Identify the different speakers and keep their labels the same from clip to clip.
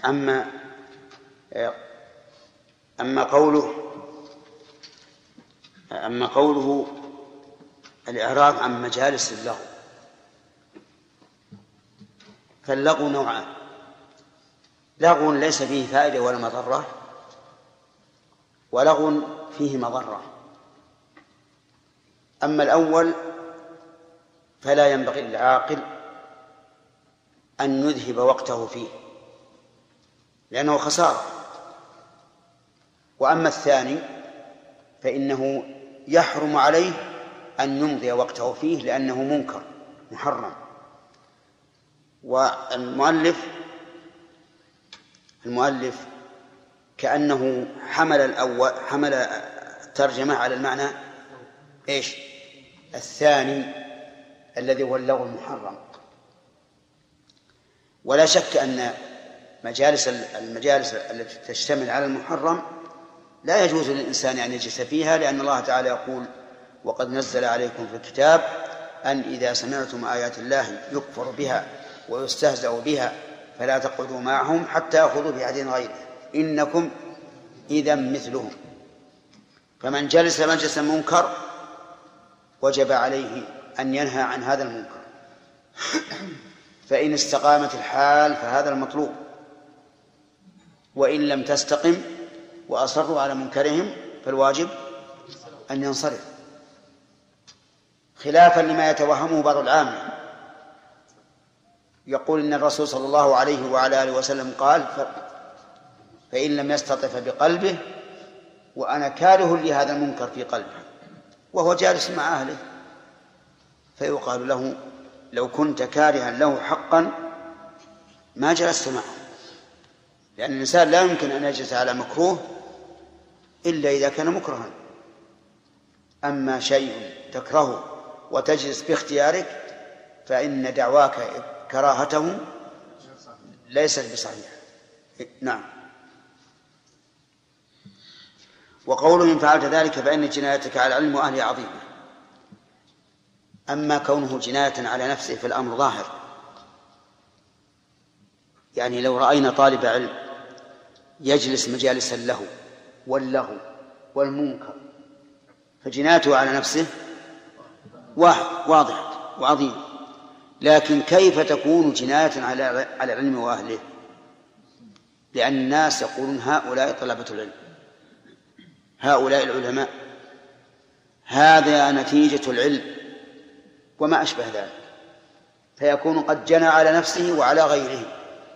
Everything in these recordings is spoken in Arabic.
Speaker 1: أما قوله الإعراض عن مجالس اللغو، فاللغو نوعان: لغو ليس فيه فائدة ولا مضرة، ولغو فيه مضرة. أما الأول فلا ينبغي للعاقل أن يذهب وقته فيه لأنه خسارة. وأما الثاني فإنه يحرم عليه أن يمضي وقته فيه لأنه منكر محرم. والمؤلف كأنه حمل الترجمة على المعنى إيش؟ الثاني الذي هو اللغو المحرم. ولا شك أن المجالس التي تشتمل على المحرم لا يجوز للإنسان أن يجلس فيها، لأن الله تعالى يقول: وقد نزل عليكم في الكتاب أن إذا سمعتم آيات الله يكفر بها ويستهزأ بها فلا تقعدوا معهم حتى يأخذوا بحديث غيره إنكم إذا مثلهم. فمن جلس مجلس منكر وجب عليه أن ينهى عن هذا المنكر، فإن استقامت الحال فهذا المطلوب، وإن لم تستقم وأصروا على منكرهم فالواجب أن ينصرف، خلافا لما يتوهمه بعض العامة. يقول إن الرسول صلى الله عليه وعلى آله وسلم قال: فإن لم يستطف بقلبه، وأنا كاره لهذا المنكر في قلبه وهو جالس مع أهله، فيقال له: لو كنت كارها له حقا ما جلست معه، لأن الإنسان لا يمكن أن يجلس على مكروه إلا إذا كان مكرها. أما شيء تكرهه وتجلس باختيارك فإن دعواك كراهته ليست بصحيحة. نعم. وقوله: إن فعلت ذلك فإن جنايتك على العلم وأهله عظيمة. أما كونه جناية على نفسه فالأمر ظاهر، يعني لو رأينا طالب علم يجلس مجالس اللهو واللغو والمنكر فجنايته على نفسه واضحة وعظيمة، لكن كيف تكون جناية على العلم وأهله؟ لأن الناس يقولون: هؤلاء طلبة العلم، هؤلاء العلماء، هذا نتيجة العلم وما أشبه ذلك، فيكون قد جنى على نفسه وعلى غيره.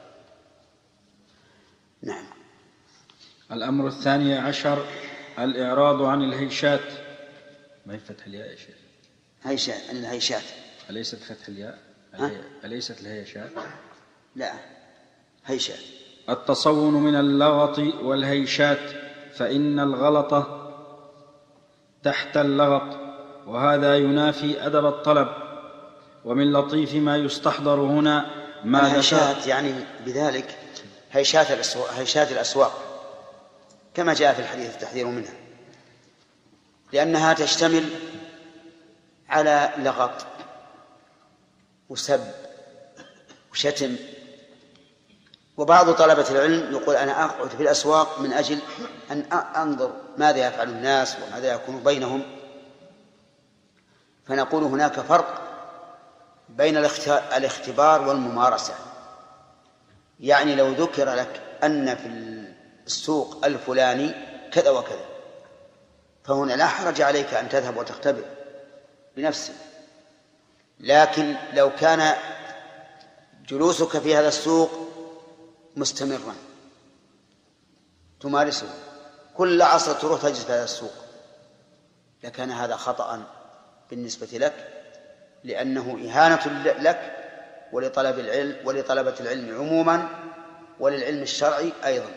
Speaker 1: نعم.
Speaker 2: الأمر الثاني عشر: الإعراض عن الهيشات. ما هي فتح الياء يا شيخ؟
Speaker 1: الهيشات
Speaker 2: أليست فتح الياء؟ أليست الهيشات؟
Speaker 1: لا، هيشات.
Speaker 2: التصون من اللغط والهيشات، فإن الغلط تحت اللغط، وهذا ينافي أدب الطلب. ومن لطيف ما يستحضر هنا ما
Speaker 1: الهيشات يعني بذلك هيشات الأسواق كما جاء في الحديث التحذير منها، لأنها تشتمل على لغط وسب وشتم. وبعض طلبة العلم يقول: أنا أقعد في الأسواق من أجل أن أنظر ماذا يفعل الناس وماذا يكون بينهم. فنقول هناك فرق بين الاختبار والممارسة. يعني لو ذكر لك أن في السوق الفلاني كذا وكذا فهنا لا حرج عليك أن تذهب وتختبر بنفسك، لكن لو كان جلوسك في هذا السوق مستمرا تمارسه كل عصر تروح تجلس في هذا السوق لكان هذا خطأ بالنسبة لك، لأنه إهانة لك ولطلب العلم ولطلبة العلم عموما وللعلم الشرعي أيضا.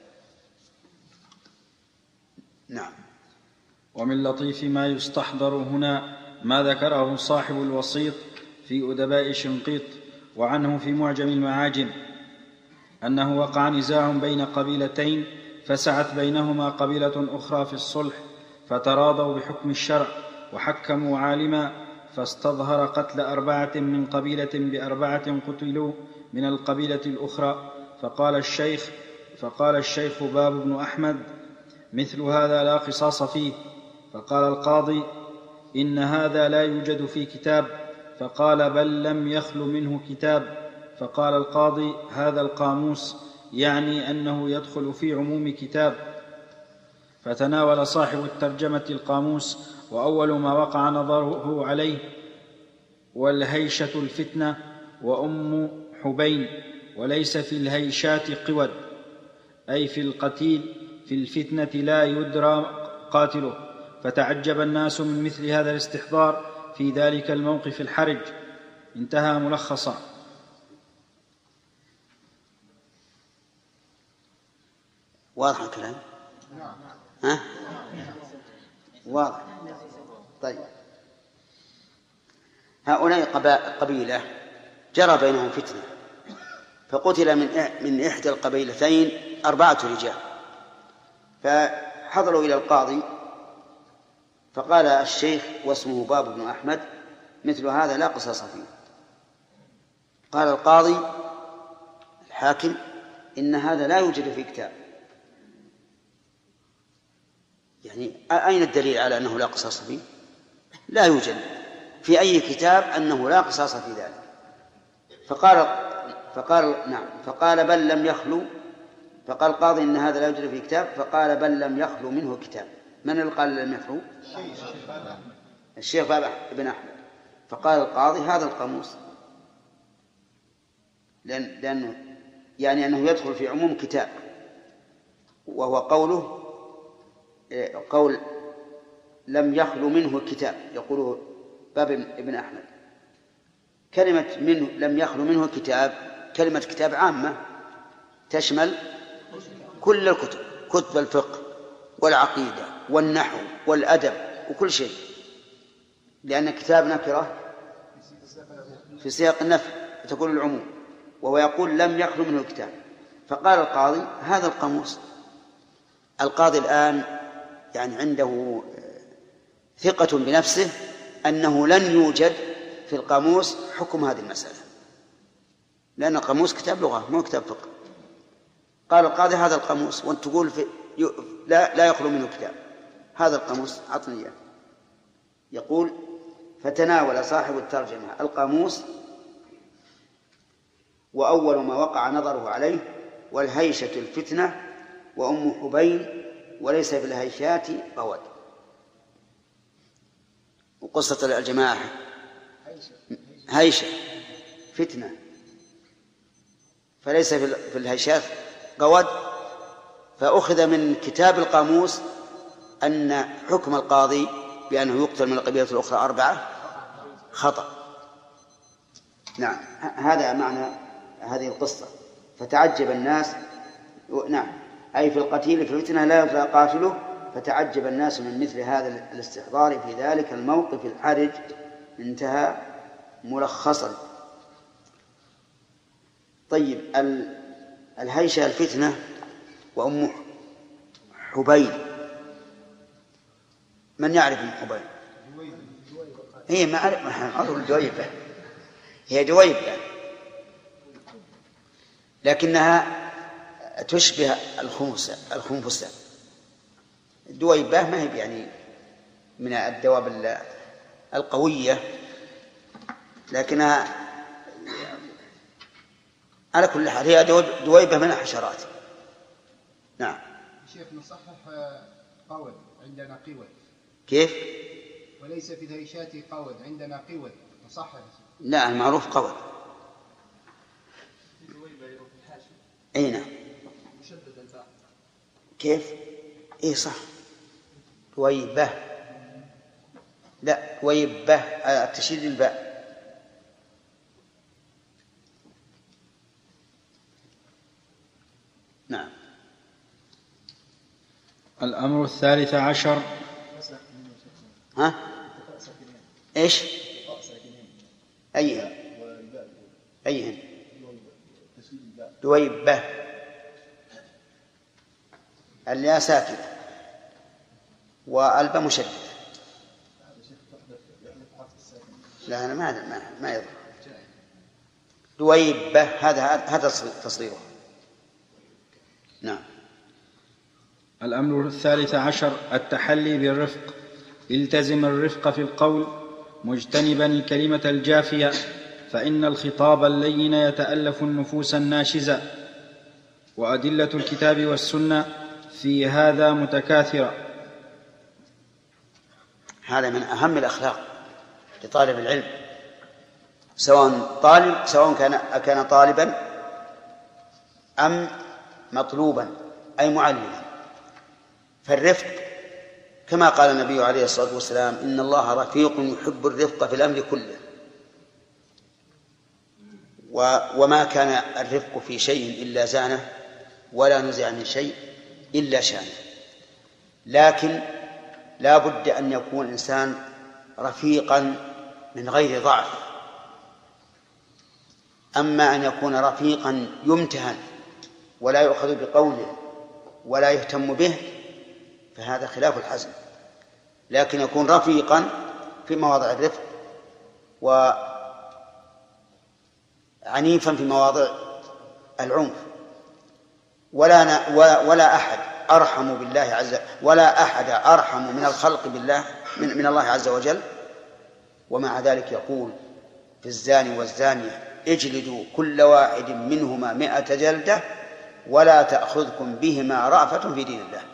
Speaker 1: نعم.
Speaker 2: ومن لطيف ما يستحضر هنا ما ذكره صاحب الوسيط في أدباء شنقيط وعنه في معجم المعاجم، أنه وقع نزاع بين قبيلتين فسعت بينهما قبيلة أخرى في الصلح، فتراضوا بحكم الشرع وحكموا عالما، فاستظهر قتل 4 من قبيلة ب4 قتلوا من القبيلة الأخرى، فقال الشيخ باب بن أحمد: مثل هذا لا قصاص فيه. فقال القاضي: إن هذا لا يوجد في كتاب. فقال: بل لم يخل منه كتاب. فقال القاضي: هذا القاموس، يعني أنه يدخل في عموم كتاب. فتناول صاحب الترجمة القاموس، وأول ما وقع نظره عليه: والهيشة الفتنة وأم حبين، وليس في الهيشات قود، أي في القتيل في الفتنة لا يدرى قاتله. فتعجب الناس من مثل هذا الاستحضار في ذلك الموقف الحرج. انتهى ملخصا.
Speaker 1: واضح الكلام؟ ها؟ واضح. طيب، هؤلاء قبيلة جرى بينهم فتنة، فقتل من إحدى القبيلتين 4 رجال، فحضروا إلى القاضي، فقال الشيخ واسمه باب بن أحمد: مثل هذا لا قصاص فيه. قال القاضي الحاكم: إن هذا لا يوجد في كتاب. يعني أين الدليل على أنه لا قصاص فيه؟ لا يوجد في أي كتاب أنه لا قصاص في ذلك. فقال بل لم يخلو. فقال القاضي: إن هذا لا يوجد في كتاب. فقال: بل لم يخلو منه كتاب. من اللي قال لم يخلو؟ الشيخ بن أحمد. فقال القاضي: هذا القاموس، لأنه يعني أنه يدخل في عموم كتاب، وهو قول لم يخلو منه كتاب، يقوله باب ابن أحمد. كلمة منه لم يخلو منه كتاب، كلمة كتاب عامة تشمل كل الكتب، كتب الفقه والعقيدة والنحو والأدب وكل شيء، لأن كتاب نكرة في سياق النفي تكون العموم، وهو يقول لم يخلو منه كتاب. فقال القاضي: هذا القاموس. القاضي الآن يعني عنده ثقة بنفسه أنه لن يوجد في القاموس حكم هذه المسألة، لأن القاموس كتاب لغة مو كتاب فقه. قال القاضي: هذا القاموس، وأنت تقول لا يخلو منه كتاب. هذا القاموس، أعطني إياه. يقول: فتناول صاحب الترجمة القاموس، وأول ما وقع نظره عليه: والهيشة الفتنة وأم حبين، وليس في الهيشات قود. وقصة الجماعة هيشة فتنة، فليس في الهيشات قود. فأخذ من كتاب القاموس أن حكم القاضي بأنه يقتل من القبيلة الأخرى 4 خطأ. نعم، هذا معنى هذه القصة. فتعجب الناس، نعم، أي في القتيل في الفتنة لا يدرى قاتله. فتعجب الناس من مثل هذا الاستحضار في ذلك الموقف الحرج. انتهى ملخصا. طيب، الهيشة الفتنة وأم حبين، من يعرف أم حبين؟ هي معروف دويبة، هي دويبة، لكنها تشبه الخنفسة. دويبة ما هي يعني من الدواب القوية، لكنها على كل حال هي دويبة من الحشرات. نعم.
Speaker 3: شيخ، نصحح قود، عندنا قود.
Speaker 1: كيف؟
Speaker 3: وليس في الهيشات قود، عندنا قود، نصحح.
Speaker 1: لا، المعروف قود. أي نعم.
Speaker 3: مشدد الباء.
Speaker 1: كيف؟ إيه صح، دويبة. لا، دويبة تشديد الباء. نعم.
Speaker 2: الأمر 13.
Speaker 1: ها؟ إيش؟ أيهن؟ دويبة، الياء ساكنة والباء مشددة. لا، أنا ما يضر. دويبة هذا تصغيره. نعم.
Speaker 2: الأمر 13 التحلي بالرفق. التزم الرفق في القول مجتنبا الكلمة الجافية، فإن الخطاب اللين يتألف النفوس الناشزة، وأدلة الكتاب والسنة في هذا متكاثرة.
Speaker 1: هذا من أهم الأخلاق لطالب العلم، سواء كان طالبا أم مطلوبا أي معلما. فالرفق كما قال النبي عليه الصلاة والسلام: إن الله رفيق يحب الرفق في الأمر كله. وما كان الرفق في شيء إلا زانه، ولا نزع من شيء إلا شانه. لكن لا بد أن يكون الإنسان رفيقا من غير ضعف. أما أن يكون رفيقا يمتهن ولا يؤخذ بقوله ولا يهتم به فهذا خلاف الحزم. لكن يكون رفيقا في مواضع الرفق وعنيفا في مواضع العنف. ولا أحد أرحم بالله ولا أحد أرحم من الخلق بالله من الله عز وجل. ومع ذلك يقول في الزاني والزانية: اجلدوا كل واحد منهما 100 جلدة ولا تأخذكم بهما رأفة في دين الله.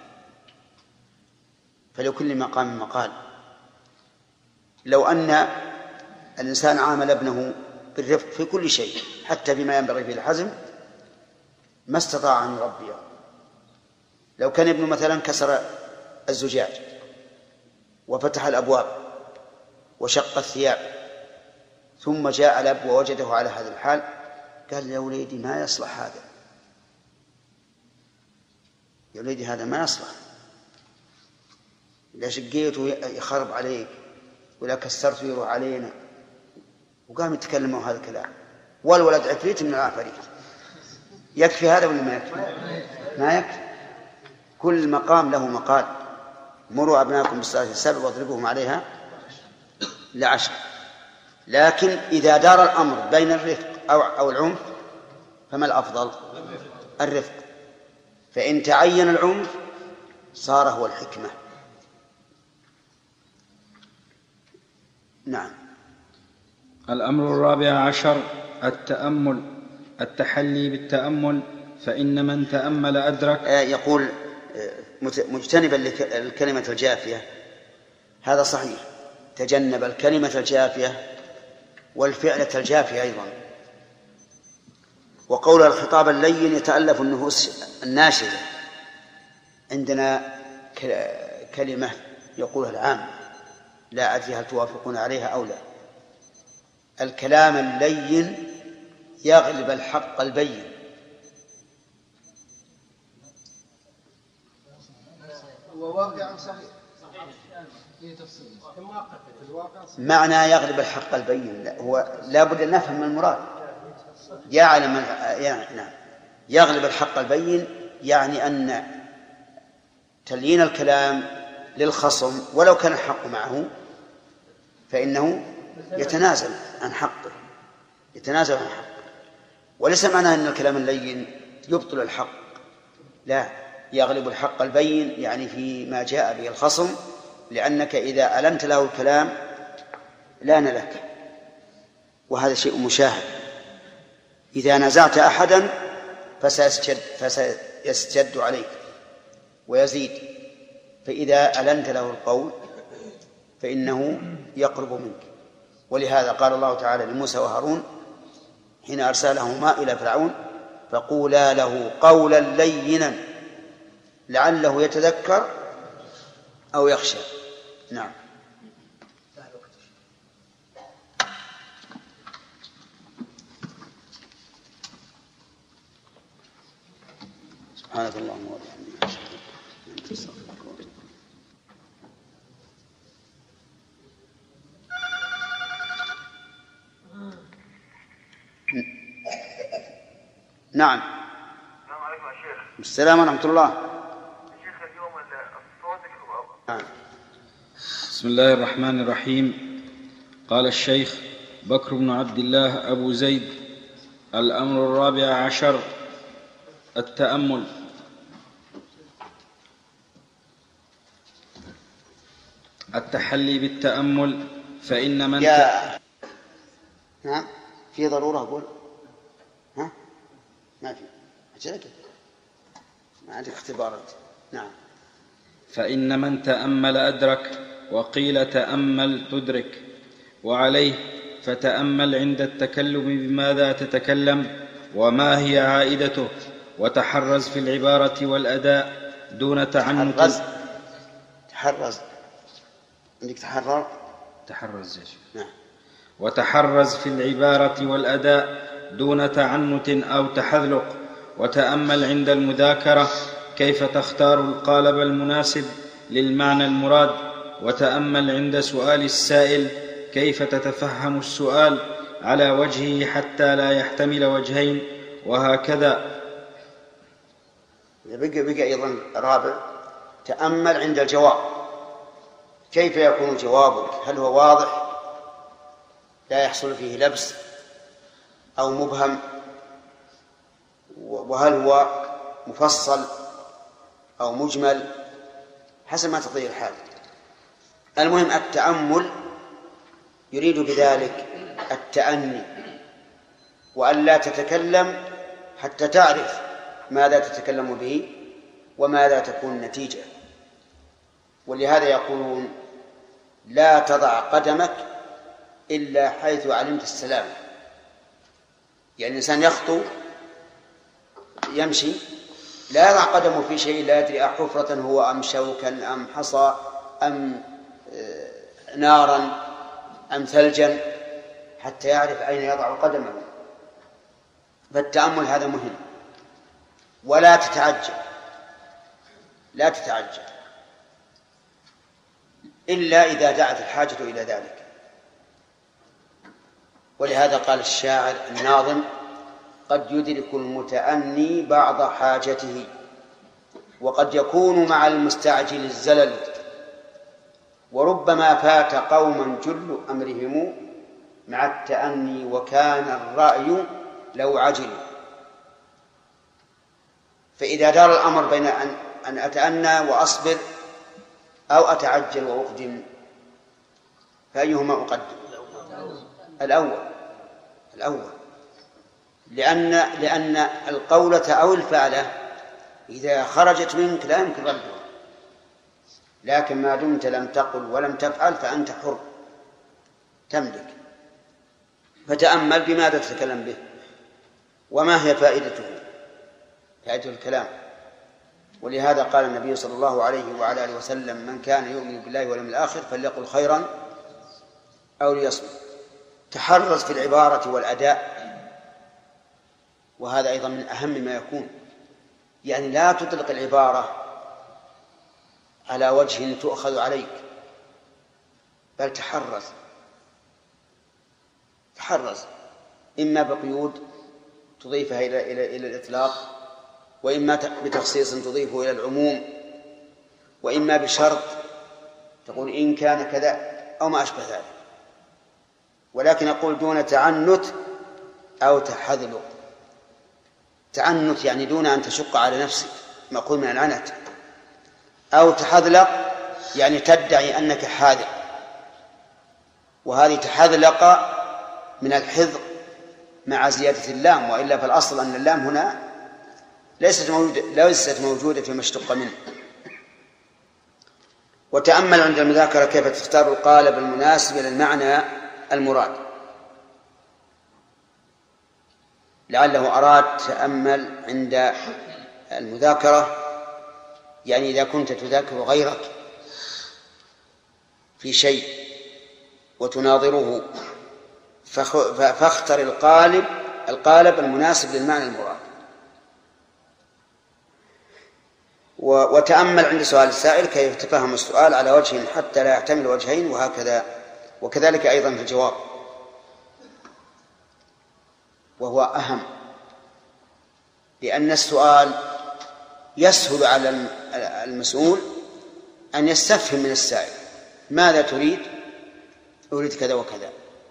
Speaker 1: فلكل مقام مقال. لو أن الإنسان عامل ابنه بالرفق في كل شيء حتى بما ينبغي فيه الحزم ما استطاع أن يربيه. لو كان ابنه مثلا كسر الزجاج وفتح الأبواب وشق الثياب ثم جاء الأب ووجده على هذا الحال قال: يا وليدي ما يصلح هذا، يا وليدي هذا ما يصلح، لا شقيته يخرب عليك ولا كسرته يروح علينا. وقام يتكلم هذا الكلام، والولد عفريت من العفاريت. يكفي هذا ولا ما يكفي؟ ما يكفي. كل مقام له مقال. مروا أبناءكم بالصلاة 7 واضربوهم عليها ل10. لكن إذا دار الأمر بين الرفق أو العنف فما الأفضل؟ الرفق. فإن تعين العنف صار هو الحكمة. نعم.
Speaker 2: الأمر 14 التأمل. التحلي بالتأمل، فإن من تأمل أدرك.
Speaker 1: يقول مجتنبا الكلمة الجافية، هذا صحيح، تجنب الكلمة الجافية والفعلة الجافية أيضا. وقول الخطاب اللين يتألف النفوس الناشزة، عندنا كلمة يقولها العام لا أدري هل توافقون عليها أو لا: الكلام اللين يغلب الحق البين.
Speaker 3: وواقع صحيح.
Speaker 1: معنى يغلب الحق البين هو لا بد أن نفهم المراد. يعلم نعم. يغلب الحق البين يعني أن تليين الكلام للخصم ولو كان الحق معه فإنه يتنازل عن حقه، يتنازل عن حقه. وليس معنى أن الكلام اللين يبطل الحق، لا، يغلب الحق البين يعني فيما جاء به الخصم، لأنك إذا ألنت له الكلام لان لك، وهذا شيء مشاهد. إذا نزعت أحدا فسيستجد عليك ويزيد، فإذا ألنت له القول فإنه يقرب منك. ولهذا قال الله تعالى لموسى وهارون حين أرسلهما إلى فرعون: فقولا له قولا لينا لعله يتذكر أو يخشى. نعم. سبحانك اللهم وبحمدك. نعم.
Speaker 4: السلام عليكم يا شيخ.
Speaker 1: السلام ورحمة الله.
Speaker 4: شيخ اليوم الصوت.
Speaker 2: نعم. بسم الله الرحمن الرحيم. قال الشيخ بكر بن عبد الله أبو زيد: الأمر 14 التأمل. التحلي بالتأمل، فإن من
Speaker 1: نعم في ضرورة أقول ما في أجلك ما عندك اختبارات. نعم.
Speaker 2: فإن من تأمل أدرك، وقيل تأمل تدرك. وعليه فتأمل عند التكلم بماذا تتكلم وما هي عائدته، وتحرز في العبارة والأداء دون تعنت.
Speaker 1: تحرز عندك
Speaker 2: تحرز يا شيخ.
Speaker 1: نعم.
Speaker 2: وتحرز في العبارة والأداء دون تعنت أو تحذلق. وتأمل عند المذاكرة كيف تختار القالب المناسب للمعنى المراد. وتأمل عند سؤال السائل كيف تتفهم السؤال على وجهه حتى لا يحتمل وجهين، وهكذا.
Speaker 1: بقي أيضا رابع، تأمل عند الجواب كيف يكون جوابك، هل هو واضح لا يحصل فيه لبس أو مبهم، وهل هو مفصل أو مجمل، حسب ما تقضي الحال. المهم التأمل يريد بذلك التأني، وأن لا تتكلم حتى تعرف ماذا تتكلم به وماذا تكون النتيجة. ولهذا يقولون لا تضع قدمك إلا حيث علمت السلام. يعني الإنسان يخطو يمشي لا يضع قدمه في شيء لا يدري أحفرة هو أم شوكا أم حصى أم نارا أم ثلجا، حتى يعرف أين يضع قدمه. فالتأمل هذا مهم. ولا تتعجل، لا تتعجل إلا إذا دعت الحاجة إلى ذلك. ولهذا قال الشاعر الناظم: قد يدرك المتأني بعض حاجته، وقد يكون مع المستعجل الزلل، وربما فات قوما جل أمرهم مع التأني وكان الرأي لو عجلوا. فإذا دار الأمر بين أن أتأنى وأصبر أو أتعجل وأقدم، فأيهما أقدم؟ الأول، لأن القولة أو الفعلة إذا خرجت منك لا يمكن ردها، لكن ما دمت لم تقل ولم تفعل فأنت حر تملك. فتأمل بماذا تتكلم به وما هي فائدته، فائدة الكلام. ولهذا قال النبي صلى الله عليه وعلى آله وسلم: من كان يؤمن بالله واليوم الآخر فليقل خيرا أو ليصمت. تحرز في العبارة والأداء، وهذا أيضا من أهم ما يكون. يعني لا تطلق العبارة على وجه تؤخذ عليك، بل تحرز إما بقيود تضيفها إلى الإطلاق، وإما بتخصيص تضيفه إلى العموم، وإما بشرط تقول إن كان كذا أو ما أشبه ذلك. ولكن أقول دون تعنت أو تحذلق. تعنت يعني دون أن تشق على نفسك، مأخوذ من العنت. أو تحذلق يعني تدعي أنك حاذق، وهذه تحذلق من الحذق مع زيادة اللام، وإلا فالأصل أن اللام هنا ليست موجودة فيما اشتق منه. وتأمل عند المذاكرة كيف تختار القالب المناسب للمعنى المراد. لعله أراد تأمل عند المذاكرة، يعني إذا كنت تذاكر غيرك في شيء وتناظره فاختر القالب المناسب للمعنى المراد. وتأمل عند سؤال السائل كيف تفهم السؤال على وجه حتى لا يحتمل وجهين، وهكذا. وكذلك أيضا في الجواب، وهو أهم، لأن السؤال يسهل على المسؤول أن يستفهم من السائل: ماذا تريد؟ أريد كذا وكذا،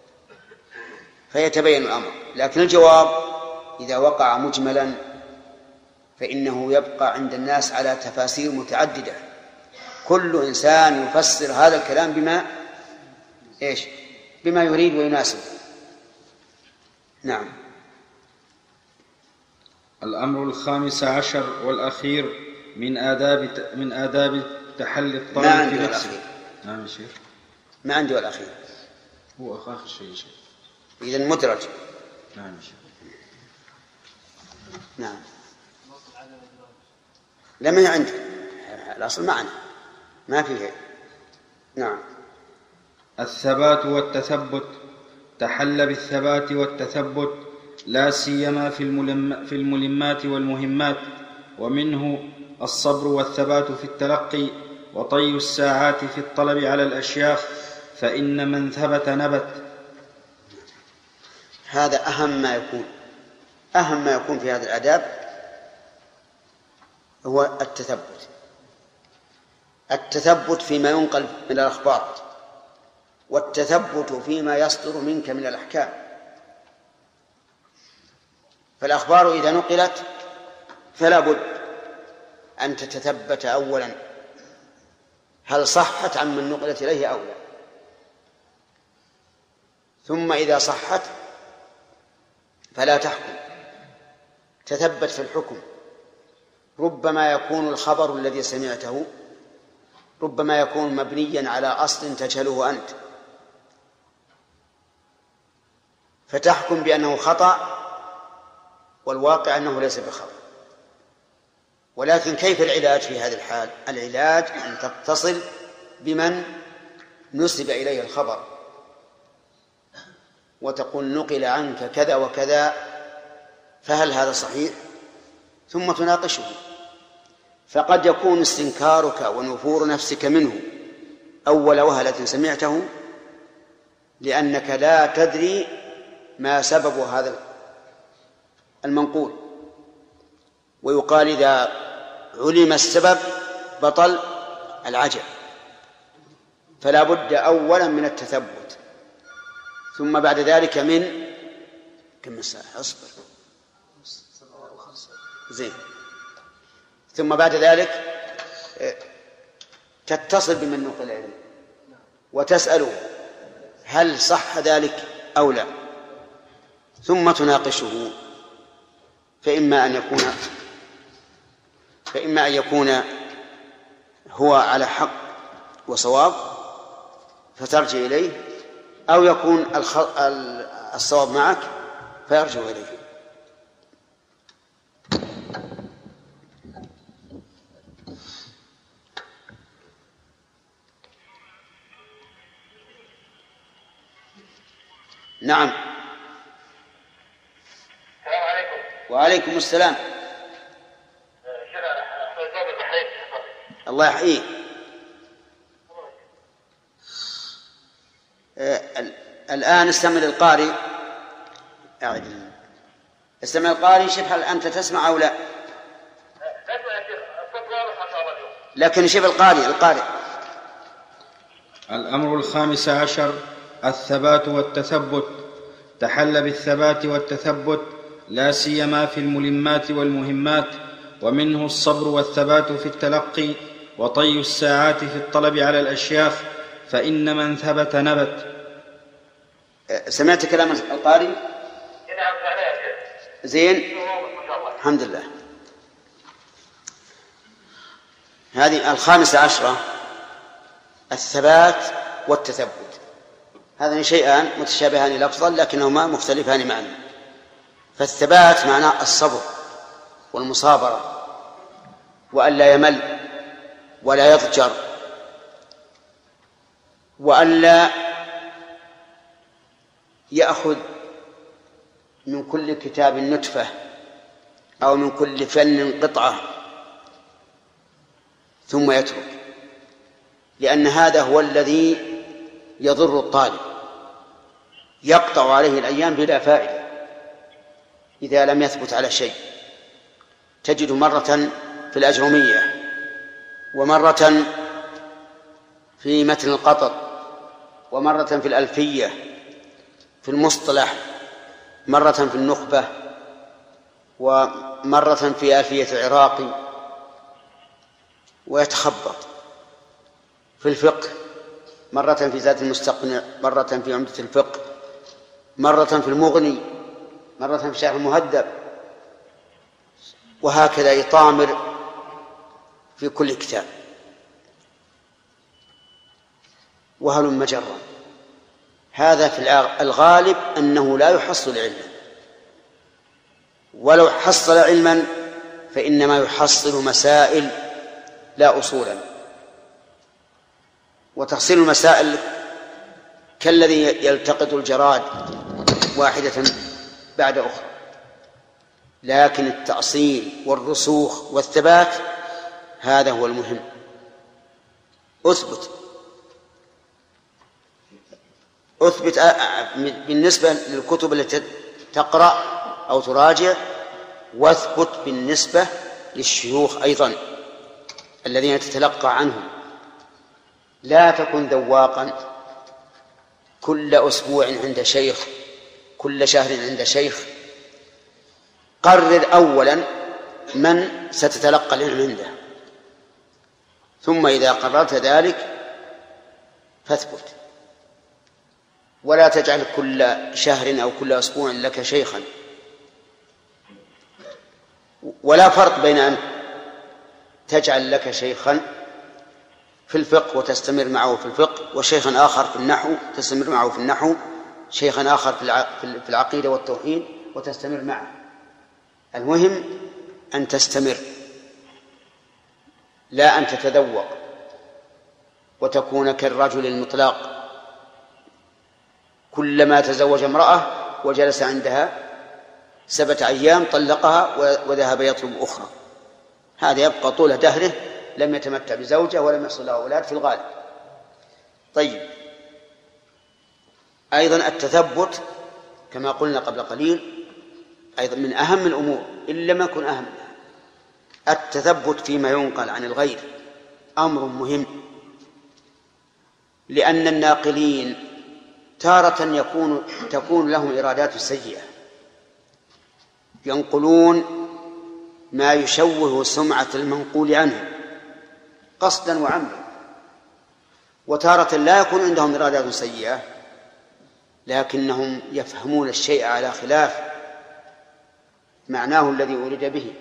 Speaker 1: فيتبين الأمر. لكن الجواب إذا وقع مجملا فإنه يبقى عند الناس على تفاسير متعددة، كل إنسان يفسر هذا الكلام بما يريد ويناسب. نعم.
Speaker 2: الأمر 15 والأخير من آداب تحلي الطالب
Speaker 1: ما عندي
Speaker 2: في
Speaker 1: ولا
Speaker 2: نفسه.
Speaker 1: أخير.
Speaker 2: نعم يا شيخ.
Speaker 1: ما عندي ولا أخير.
Speaker 2: هو آخر شيء.
Speaker 1: إذن مدرج.
Speaker 2: نعم يا شيخ.
Speaker 1: نعم. لا ما عندي، الأصل معنا ما فيه. نعم.
Speaker 2: الثبات والتثبت. تحل بالثبات والتثبت لا سيما في الملمات والمهمات، ومنه الصبر والثبات في التلقي، وطي الساعات في الطلب على الأشياخ، فإن من ثبت نبت.
Speaker 1: هذا أهم ما يكون في هذه الآداب هو التثبت فيما ينقل من الأخبار، والتثبت فيما يصدر منك من الأحكام. فالأخبار إذا نقلت فلا بد أن تتثبت أولا هل صحت عن من نقلت إليه أو لا، ثم إذا صحت فلا تحكم، تثبت في الحكم. ربما يكون الخبر الذي سمعته ربما يكون مبنيا على أصل تجهله أنت، فتحكم بأنه خطأ والواقع أنه ليس بخطأ. ولكن كيف العلاج في هذه الحال؟ العلاج أن تتصل بمن نسب إليه الخبر وتقول نقل عنك كذا وكذا، فهل هذا صحيح؟ ثم تناقشه. فقد يكون استنكارك ونفور نفسك منه أول وهلة سمعته لأنك لا تدري ما سبب هذا المنقول، ويقال إذا علم السبب بطل العجب. فلا بد أولا من التثبت، ثم بعد ذلك من كم ساعة أصبر زين، ثم بعد ذلك تتصل بمن نقل إليه وتسأله هل صح ذلك أو لا، ثم تناقشه. فإما أن يكون هو على حق وصواب فترجع إليه، أو يكون الصواب معك فيرجع إليه. نعم.
Speaker 4: السلام عليكم.
Speaker 1: وعليكم السلام. الله يحييك. الآن استمع للقارئ. استمع القارئ، شوف هل أنت تسمع أو لا. لكن شوف القارئ.
Speaker 2: الأمر 15 الثبات والتثبت. تحل بالثبات والتثبت لا سيما في الملمات والمهمات، ومنه الصبر والثبات في التلقي، وطي الساعات في الطلب على الأشياخ، فإن من ثبت نبت.
Speaker 1: سمعت كلام القارئ؟ زين، الحمد لله. هذه 15 الثبات والتثبت. هذان شيئان متشابهان لفظا لكنهما مختلفان معا. فالثبات معناه الصبر والمصابرة، وأن لا يمل ولا يضجر، وأن لا يأخذ من كل كتاب نتفة أو من كل فن قطعة ثم يترك، لأن هذا هو الذي يضر الطالب، يقطع عليه الأيام بلا فائدة إذا لم يثبت على شيء. تجد مرة في الأجرمية، ومرة في متن القطر، ومرة في الألفية، في المصطلح، مرة في النخبة، ومرة في آلفية العراقي، ويتخبط. في الفقه، مرة في زاد المستقنع، مرة في عمدة الفقه، مرة في المغني، مرة في شرح المهذب، وهكذا يطامر في كل كتاب. وهلم جرا. هذا في الغالب أنه لا يحصل علما، ولو حصل علما فإنما يحصل مسائل لا أصولا. وتحصيل المسائل كالذي يلتقط الجراد واحدة بعد أخرى، لكن التأصيل والرسوخ والثبات هذا هو المهم. أثبت بالنسبة للكتب التي تقرأ أو تراجع، واثبت بالنسبة للشيوخ أيضا الذين تتلقى عنهم. لا تكن ذواقا كل أسبوع عند شيخ، كل شهر عند شيخ. قرر أولا من ستتلقى العلم عنده، ثم إذا قررت ذلك فاثبت، ولا تجعل كل شهر أو كل أسبوع لك شيخا. ولا فرق بين أن تجعل لك شيخا في الفقه وتستمر معه في الفقه، وشيخا آخر في النحو تستمر معه في النحو، شيخا آخر في العقيدة والتوحيد وتستمر معه. المهم أن تستمر، لا أن تتذوق وتكون كالرجل المطلق كلما تزوج امرأة وجلس عندها 7 أيام طلقها وذهب يطلب أخرى. هذا يبقى طول دهره لم يتمتع بزوجة ولم يحصل له أولاد في الغالب. طيب، أيضا التثبت كما قلنا قبل قليل أيضا من أهم الأمور، إن لم يكن أهم. التثبت فيما ينقل عن الغير أمر مهم، لأن الناقلين تارة تكون لهم إرادات سيئة، ينقلون ما يشوه سمعة المنقول عنه قصدا وعمدا، وتارة لا يكون عندهم إرادات سيئة لكنهم يفهمون الشيء على خلاف معناه الذي أريد به.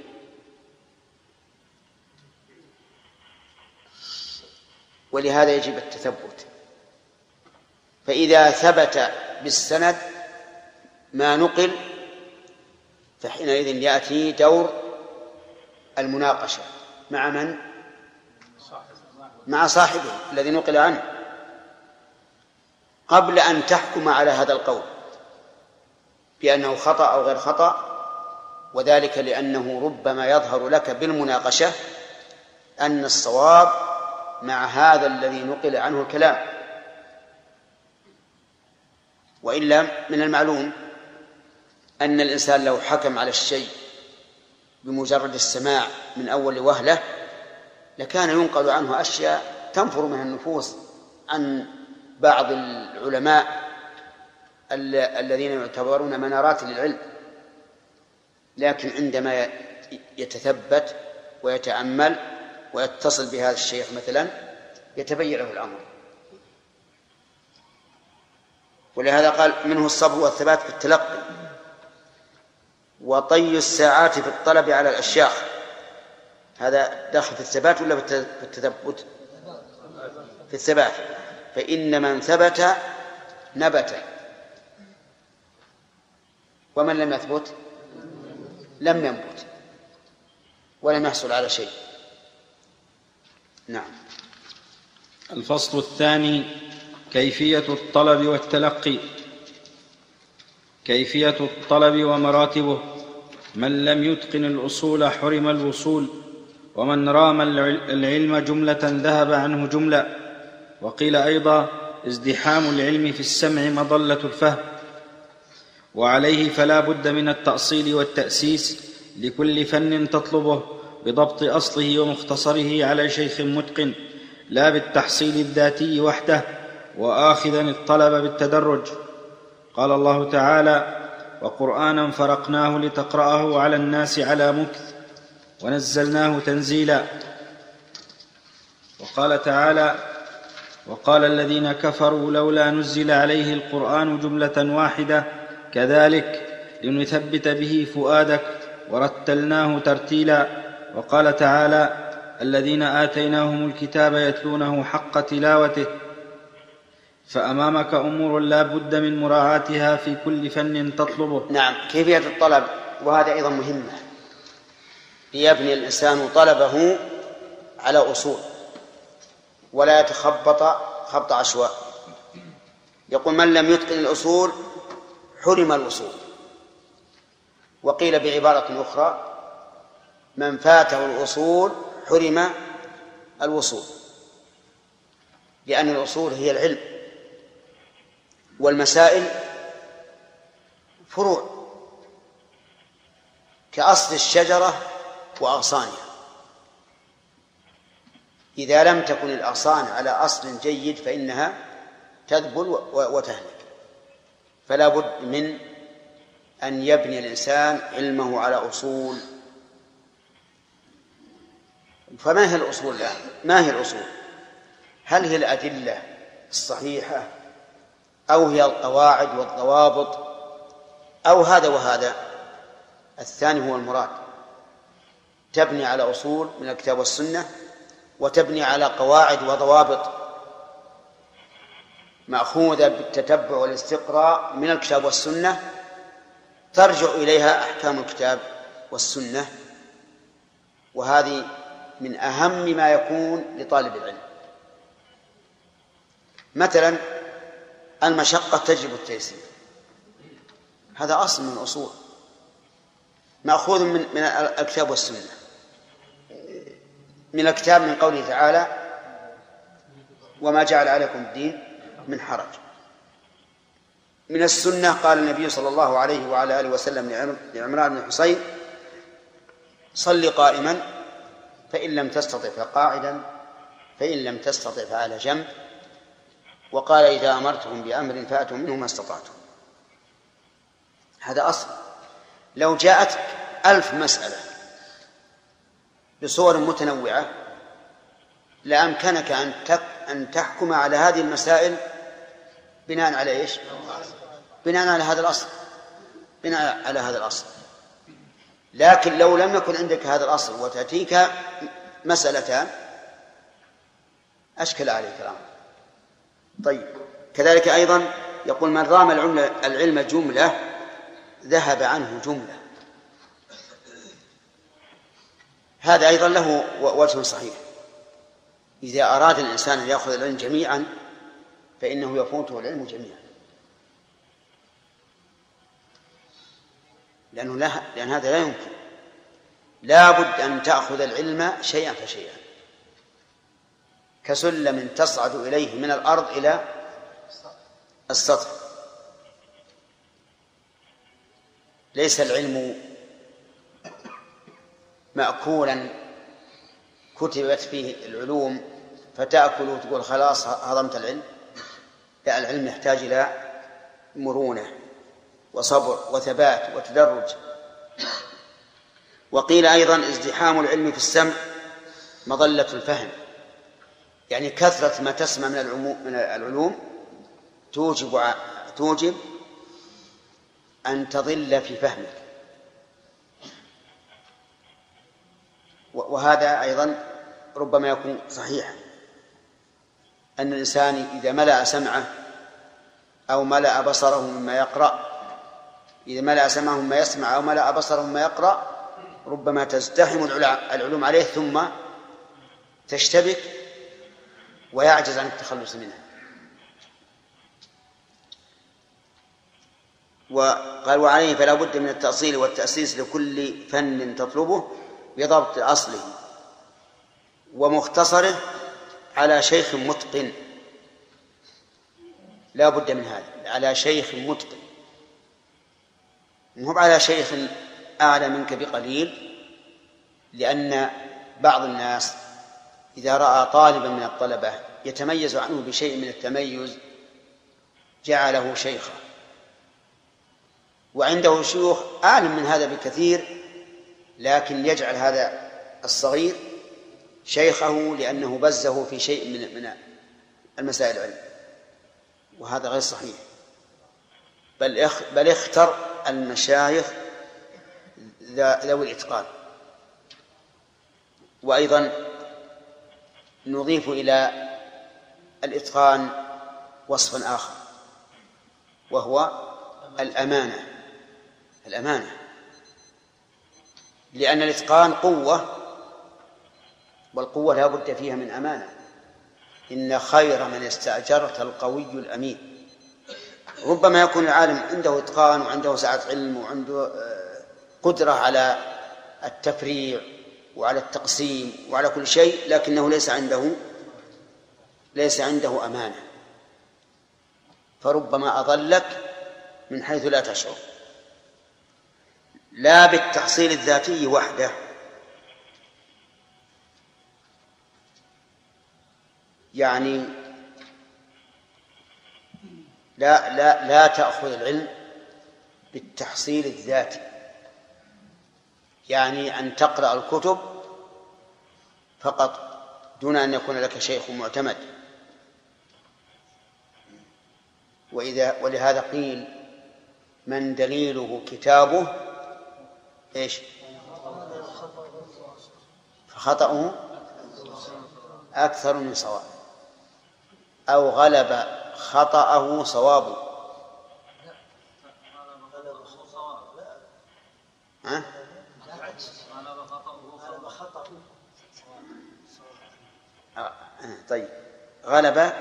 Speaker 1: ولهذا يجب التثبت. فإذا ثبت بالسند ما نقل فحينئذ يأتي دور المناقشة مع من؟ مع صاحبه الذي نقل عنه، قبل أن تحكم على هذا القول بأنه خطأ أو غير خطأ. وذلك لأنه ربما يظهر لك بالمناقشة أن الصواب مع هذا الذي نقل عنه الكلام، وإلا من المعلوم أن الإنسان لو حكم على الشيء بمجرد السماع من أول وهلة لكان ينقل عنه أشياء تنفر منها النفوس عن بعض العلماء الذين يعتبرون منارات للعلم. لكن عندما يتثبت ويتأمل ويتصل بهذا الشيخ مثلا يتبين له الأمر. ولهذا قال منه الصبر والثبات في التلقي، وطي الساعات في الطلب على الأشياخ. هذا داخل في الثبات ولا في التثبت؟ في الثبات. فإن من ثبت نبت، ومن لم يثبت لم ينبت ولم يحصل على شيء. نعم.
Speaker 2: الفصل الثاني: كيفية الطلب والتلقي. كيفية الطلب ومراتبه: من لم يتقن الأصول حرم الوصول، ومن رام العلم جملة ذهب عنه جملة. وقيل أيضا: ازدحام العلم في السمع مضلة الفهم. وعليه فلا بد من التأصيل والتأسيس لكل فن تطلبه بضبط أصله ومختصره على شيخ متقن، لا بالتحصيل الذاتي وحده، وآخذا الطلب بالتدرج. قال الله تعالى: وقرآنا فرقناه لتقرأه على الناس على مكث ونزلناه تنزيلا. وقال تعالى: وقال الذين كفروا لولا نزل عليه القرآن جملة واحدة كذلك لنثبت به فؤادك ورتلناه ترتيلا. وقال تعالى الذين آتيناهم الكتاب يتلونه حق تلاوته. فأمامك أمور لا بد من مراعاتها في كل فن تطلبه.
Speaker 1: نعم، كيفية الطلب، وهذا أيضا مهمة. ليبني الإنسان طلبه على أصول ولا يتخبط خبط عشواء. يقول من لم يتقن الأصول حرم الوصول. وقيل بعبارة أخرى من فاته الأصول حرم الوصول، لأن الأصول هي العلم والمسائل فروع كأصل الشجرة وأغصانها. إذا لم تكن الأغصان على أصل جيد فإنها تذبل وتهلك. فلا بد من أن يبني الإنسان علمه على أصول. فما هي الأصول الآن؟ ما هي الأصول؟ هل هي الأدلة الصحيحة أو هي القواعد والضوابط أو هذا وهذا؟ الثاني هو المراد. تبني على أصول من الكتاب والسنة، وتبني على قواعد وضوابط مأخوذة بالتتبع والاستقراء من الكتاب والسنة، ترجع إليها أحكام الكتاب والسنة. وهذه من أهم ما يكون لطالب العلم. مثلا المشقة تجلب التيسير، هذا أصل من الأصول مأخوذ من الكتاب والسنة. من الكتاب من قوله تعالى وما جعل عليكم الدين من حرج. من السنة قال النبي صلى الله عليه وعلى آله وسلم لعمران بن حسين صل قائما فإن لم تستطع فقاعدا فإن لم تستطع فعلى جنب. وقال إذا أمرتهم بأمر فأتوا منه ما استطعتم. هذا أصل. لو جاءت 1000 مسألة بصور متنوعة لأمكنك أن تحكم على هذه المسائل بناء على إيش؟ بناء على هذا الأصل، بناء على هذا الأصل. لكن لو لم يكن عندك هذا الأصل وتأتيك مسألتان أشكل عليك الأمر. طيب، كذلك أيضا يقول من رام العلم جملة ذهب عنه جملة. هذا أيضا له وجه صحيح. إذا أراد الإنسان أن يأخذ العلم جميعا فإنه يفوته العلم جميعا، لأن هذا لا يمكن. لا بد أن تأخذ العلم شيئا فشيئا، كسلم تصعد إليه من الأرض إلى السطح. ليس العلم مأكولا كتبت فيه العلوم فتأكل وتقول خلاص هضمت العلم. لا، العلم يحتاج إلى مرونة وصبر وثبات وتدرج. وقيل أيضا ازدحام العلم في السمع مظلة الفهم، يعني كثرة ما تسمع من العلوم توجب أن تضل في فهمك. وهذا أيضا ربما يكون صحيحا، أن الإنسان إذا ملأ سمعه أو ملأ بصره مما يقرأ، إذا ملأ سمعه مما يسمع أو ملأ بصره مما يقرأ، ربما تزدحم العلوم عليه ثم تشتبك ويعجز عن التخلص منها. وقال وعليه فلا بد من التأصيل والتأسيس لكل فن تطلبه بضبط أصله ومختصره على شيخ متقن. لا بد من هذا، على شيخ متقن، مو على شيخ أعلى منك بقليل. لأن بعض الناس إذا رأى طالبا من الطلبة يتميز عنه بشيء من التميز جعله شيخا، وعنده شيوخ أعلم من هذا بكثير، لكن يجعل هذا الصغير شيخه لأنه بزه في شيء المسائل العلم، وهذا غير صحيح، بل اختر المشايخ ذوي الإتقان. وأيضا نضيف إلى الإتقان وصفا آخر وهو الأمانة. لأن الإتقان قوة، والقوة لا بد فيها من أمانة. إن خير من استأجرت القوي الأمين. ربما يكون العالم عنده إتقان وعنده سعة علم وعنده قدرة على التفريع وعلى التقسيم وعلى كل شيء، لكنه ليس عنده أمانة، فربما أضلك من حيث لا تشعر، لا بالتحصيل الذاتي وحده، يعني لا تأخذ العلم بالتحصيل الذاتي، يعني أن تقرأ الكتب فقط دون أن يكون لك شيخ معتمد. ولهذا قيل من دليله كتابه إيش؟ فخطأه أكثر من صواب، أو غلب خطأه صوابه. طيب، غلب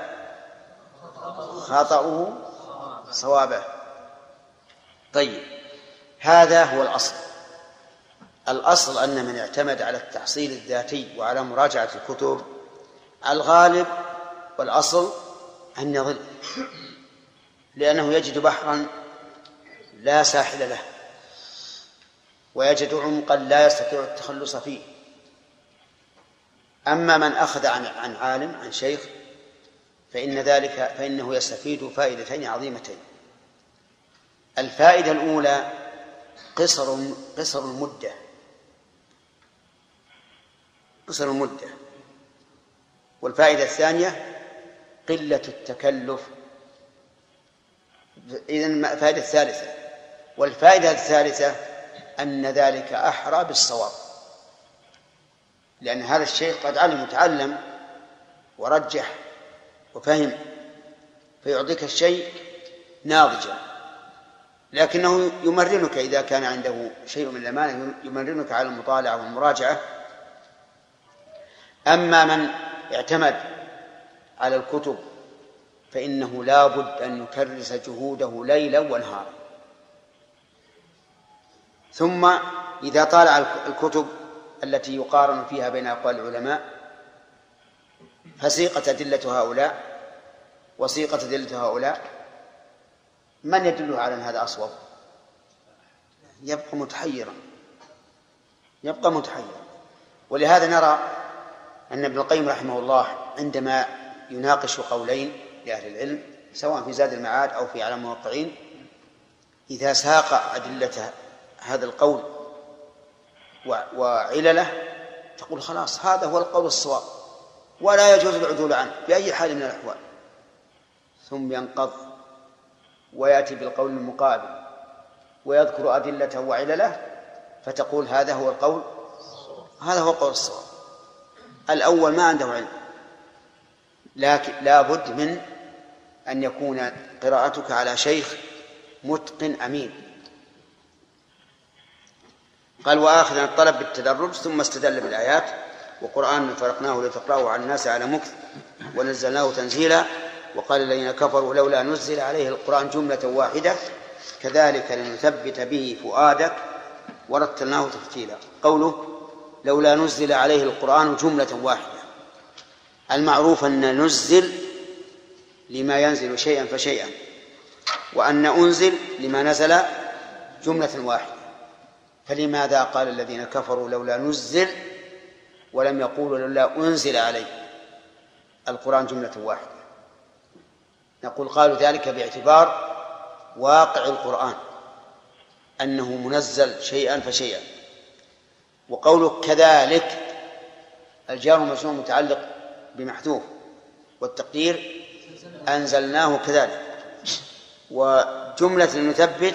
Speaker 1: خطأه صوابه. طيب، هذا هو الأصل أن من اعتمد على التحصيل الذاتي وعلى مراجعة الكتب الغالب والأصل أن يضل، لأنه يجد بحرا لا ساحل له، ويجد عمقا لا يستطيع التخلص فيه. أما من أخذ عن عالم، عن شيخ، فإنه يستفيد فائدتين عظيمتين. الفائدة الأولى قصر المدة، والفائدة الثانية قلة التكلف. إذن الفائدة الثالثة، والفائدة الثالثة أن ذلك أحرى بالصواب، لأن هذا الشيخ قد تعلم ورجح وفهم، فيعطيك الشيء ناضجا، لكنه يمرنك إذا كان عنده شيء من الأمانة، يمرنك على المطالعة والمراجعة. أما من اعتمد على الكتب فإنه لا بد أن يكرس جهوده ليلا ونهارا. ثم إذا طالع الكتب التي يقارن فيها بين أقوال العلماء فسيقت أدلة هؤلاء وسيقت أدلة هؤلاء، من يدل على أن هذا أصوب؟ يبقى متحيرا. ولهذا نرى أن ابن القيم رحمه الله عندما يناقش قولين لأهل العلم سواء في زاد المعاد أو في أعلام الموقعين، إذا ساق أدلة هذا القول وعلله تقول خلاص هذا هو القول الصواب ولا يجوز العدول عنه بأي حال من الأحوال، ثم ينقض ويأتي بالقول المقابل ويذكر أدلته وعلله، فتقول هذا هو القول الصواب. الأول ما عنده علم، لكن لا بد من أن يكون قراءتك على شيخ متقن أمين. قال وآخذ الطلب بالتدرج، ثم استدل بالآيات وقرآن فرقناه لتقرأه على الناس على مكث ونزلناه تنزيلا. وقال الذين كفروا لولا نزل عليه القرآن جملة واحدة كذلك لنثبت به فؤادك ورتلناه ترتيلا. قوله لولا نزل عليه القرآن جملة واحدة، المعروف أن نزل لما ينزل شيئا فشيئا، وأن أنزل لما نزل جملة واحدة. فلماذا قال الذين كفروا لولا نزل ولم يقولوا لولا أنزل عليه القرآن جملة واحدة؟ نقول قالوا ذلك باعتبار واقع القرآن أنه منزل شيئا فشيئا. وقولك كذلك الجار والمجرور متعلق بمحذوف، والتقدير أنزلناه كذلك. وجملة نثبت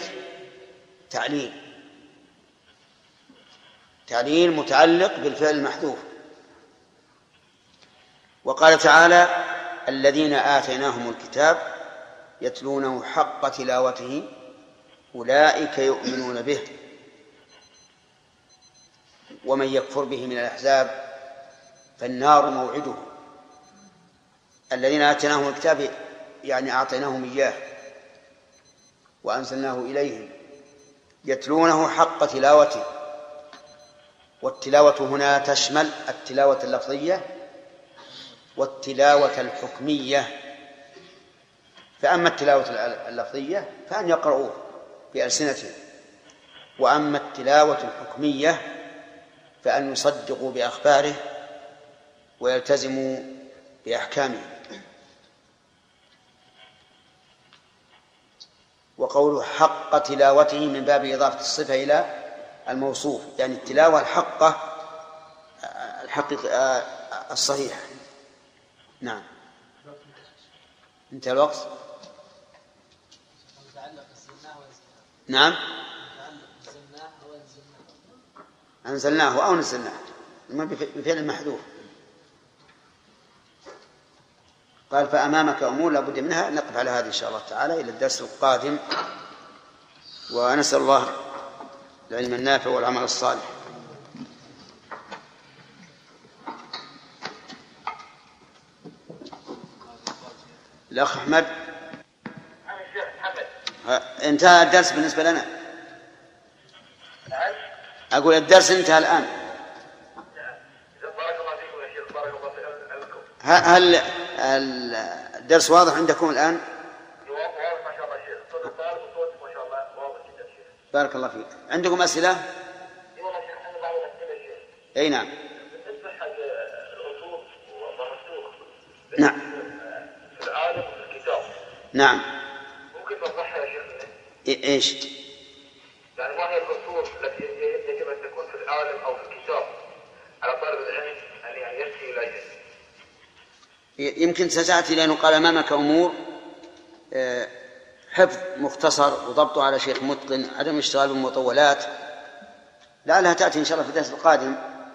Speaker 1: تعليل متعلق بالفعل المحذوف. وقال تعالى: الذين آتيناهم الكتاب يتلونه حق تلاوته أولئك يؤمنون به ومن يكفر به من الأحزاب فالنار موعده. الذين آتيناهم الكتاب يعني أعطيناهم إياه وأنزلناه إليهم يتلونه حق تلاوته. والتلاوة هنا تشمل التلاوة اللفظية والتلاوة الحكمية. فأما التلاوة اللفظية فأن يقرؤوه بألسنتهم، وأما التلاوة الحكمية فأن يصدقوا بأخباره ويلتزموا بأحكامه. وقوله حق تلاوته من باب إضافة الصفة إلى الموصوف، يعني التلاوة الحقيقة الصحيحة. نعم. انتهى الوقت. نعم. أنزلناه أو نزلناه بفعل محذوف. قال: فأمامك أمور لا بد منها. نقف على هذه إن شاء الله تعالى إلى الدرس القادم، ونسأل الله العلم النافع والعمل الصالح. الأخ أحمد. انتهى الدرس بالنسبة لنا. أقول الدرس انتهى الآن.
Speaker 4: بارك الله فيكم يا شيخ، بارك الله فيكم.
Speaker 1: هل الدرس واضح عندكم الآن؟
Speaker 4: واضح ما شاء الله شيخ، صوت الطالب وصوتك ما شاء الله واضح جدا شيخ.
Speaker 1: بارك الله فيك. عندكم أسئلة؟
Speaker 4: والله شيخ عندنا بعض الأسئلة شيخ.
Speaker 1: أي نعم.
Speaker 4: بالنسبة حق الرسوم والرسوم.
Speaker 1: نعم.
Speaker 4: في العالم وفي الكتاب.
Speaker 1: نعم.
Speaker 4: ممكن توضحها يا شيخ؟
Speaker 1: إيش؟
Speaker 4: يعني ما هي الرسوم التي يجب أن تكون في العالم أو في الكتاب على طالب العلم أن يعني يأتي إليها؟
Speaker 1: يمكن ستأتي، لأنه قال أمامك أمور حفظ مختصر وضبطه على شيخ متقن، عدم اشتغال بالمطولات، لعلها تأتي إن شاء الله في الدرس القادم.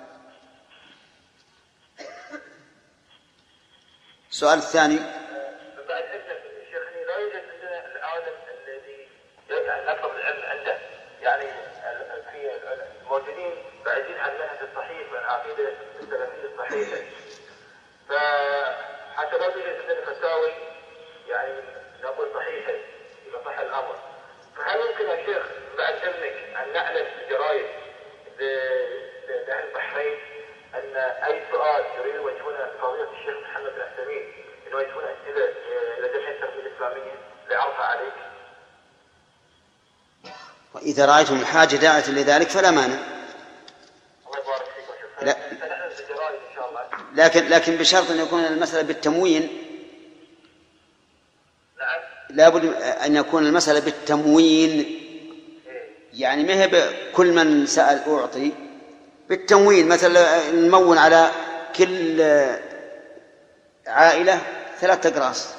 Speaker 1: السؤال الثاني:
Speaker 4: بعد إذنك شيخني، لا يوجد عندنا العالم الذي يطلب العلم عنده، يعني في الموجودين بعيدين عن المنهج الصحيح والعقيدة السلفية الصحيحة، فحتى لا يوجد عندنا فتاوي يعني نقول صحيحة إذا صح الأمر. فهل يمكن يا شيخ بعد إذنك أن نعلن في الجرايد لأهل البحرين أن أي سؤال يريد يوجهونه فضيلة الشيخ محمد بن عثيمين يوجهونه إلى جمعية التربية الإسلامية لعرضها عليك؟
Speaker 1: وإذا رأيتم الحاجة داعية لذلك فلا مانع.
Speaker 4: الله يبارك فيك وشكرا.
Speaker 1: لا.
Speaker 4: سنعلن في الجرايد إن شاء الله.
Speaker 1: لكن بشرط أن يكون المسألة بالتموين.
Speaker 4: نعم.
Speaker 1: لابد أن يكون المسألة بالتموين، يعني ما هي بكل من سأل أعطي، بالتموين. مثلا نمون على كل عائلة 3 أقراص.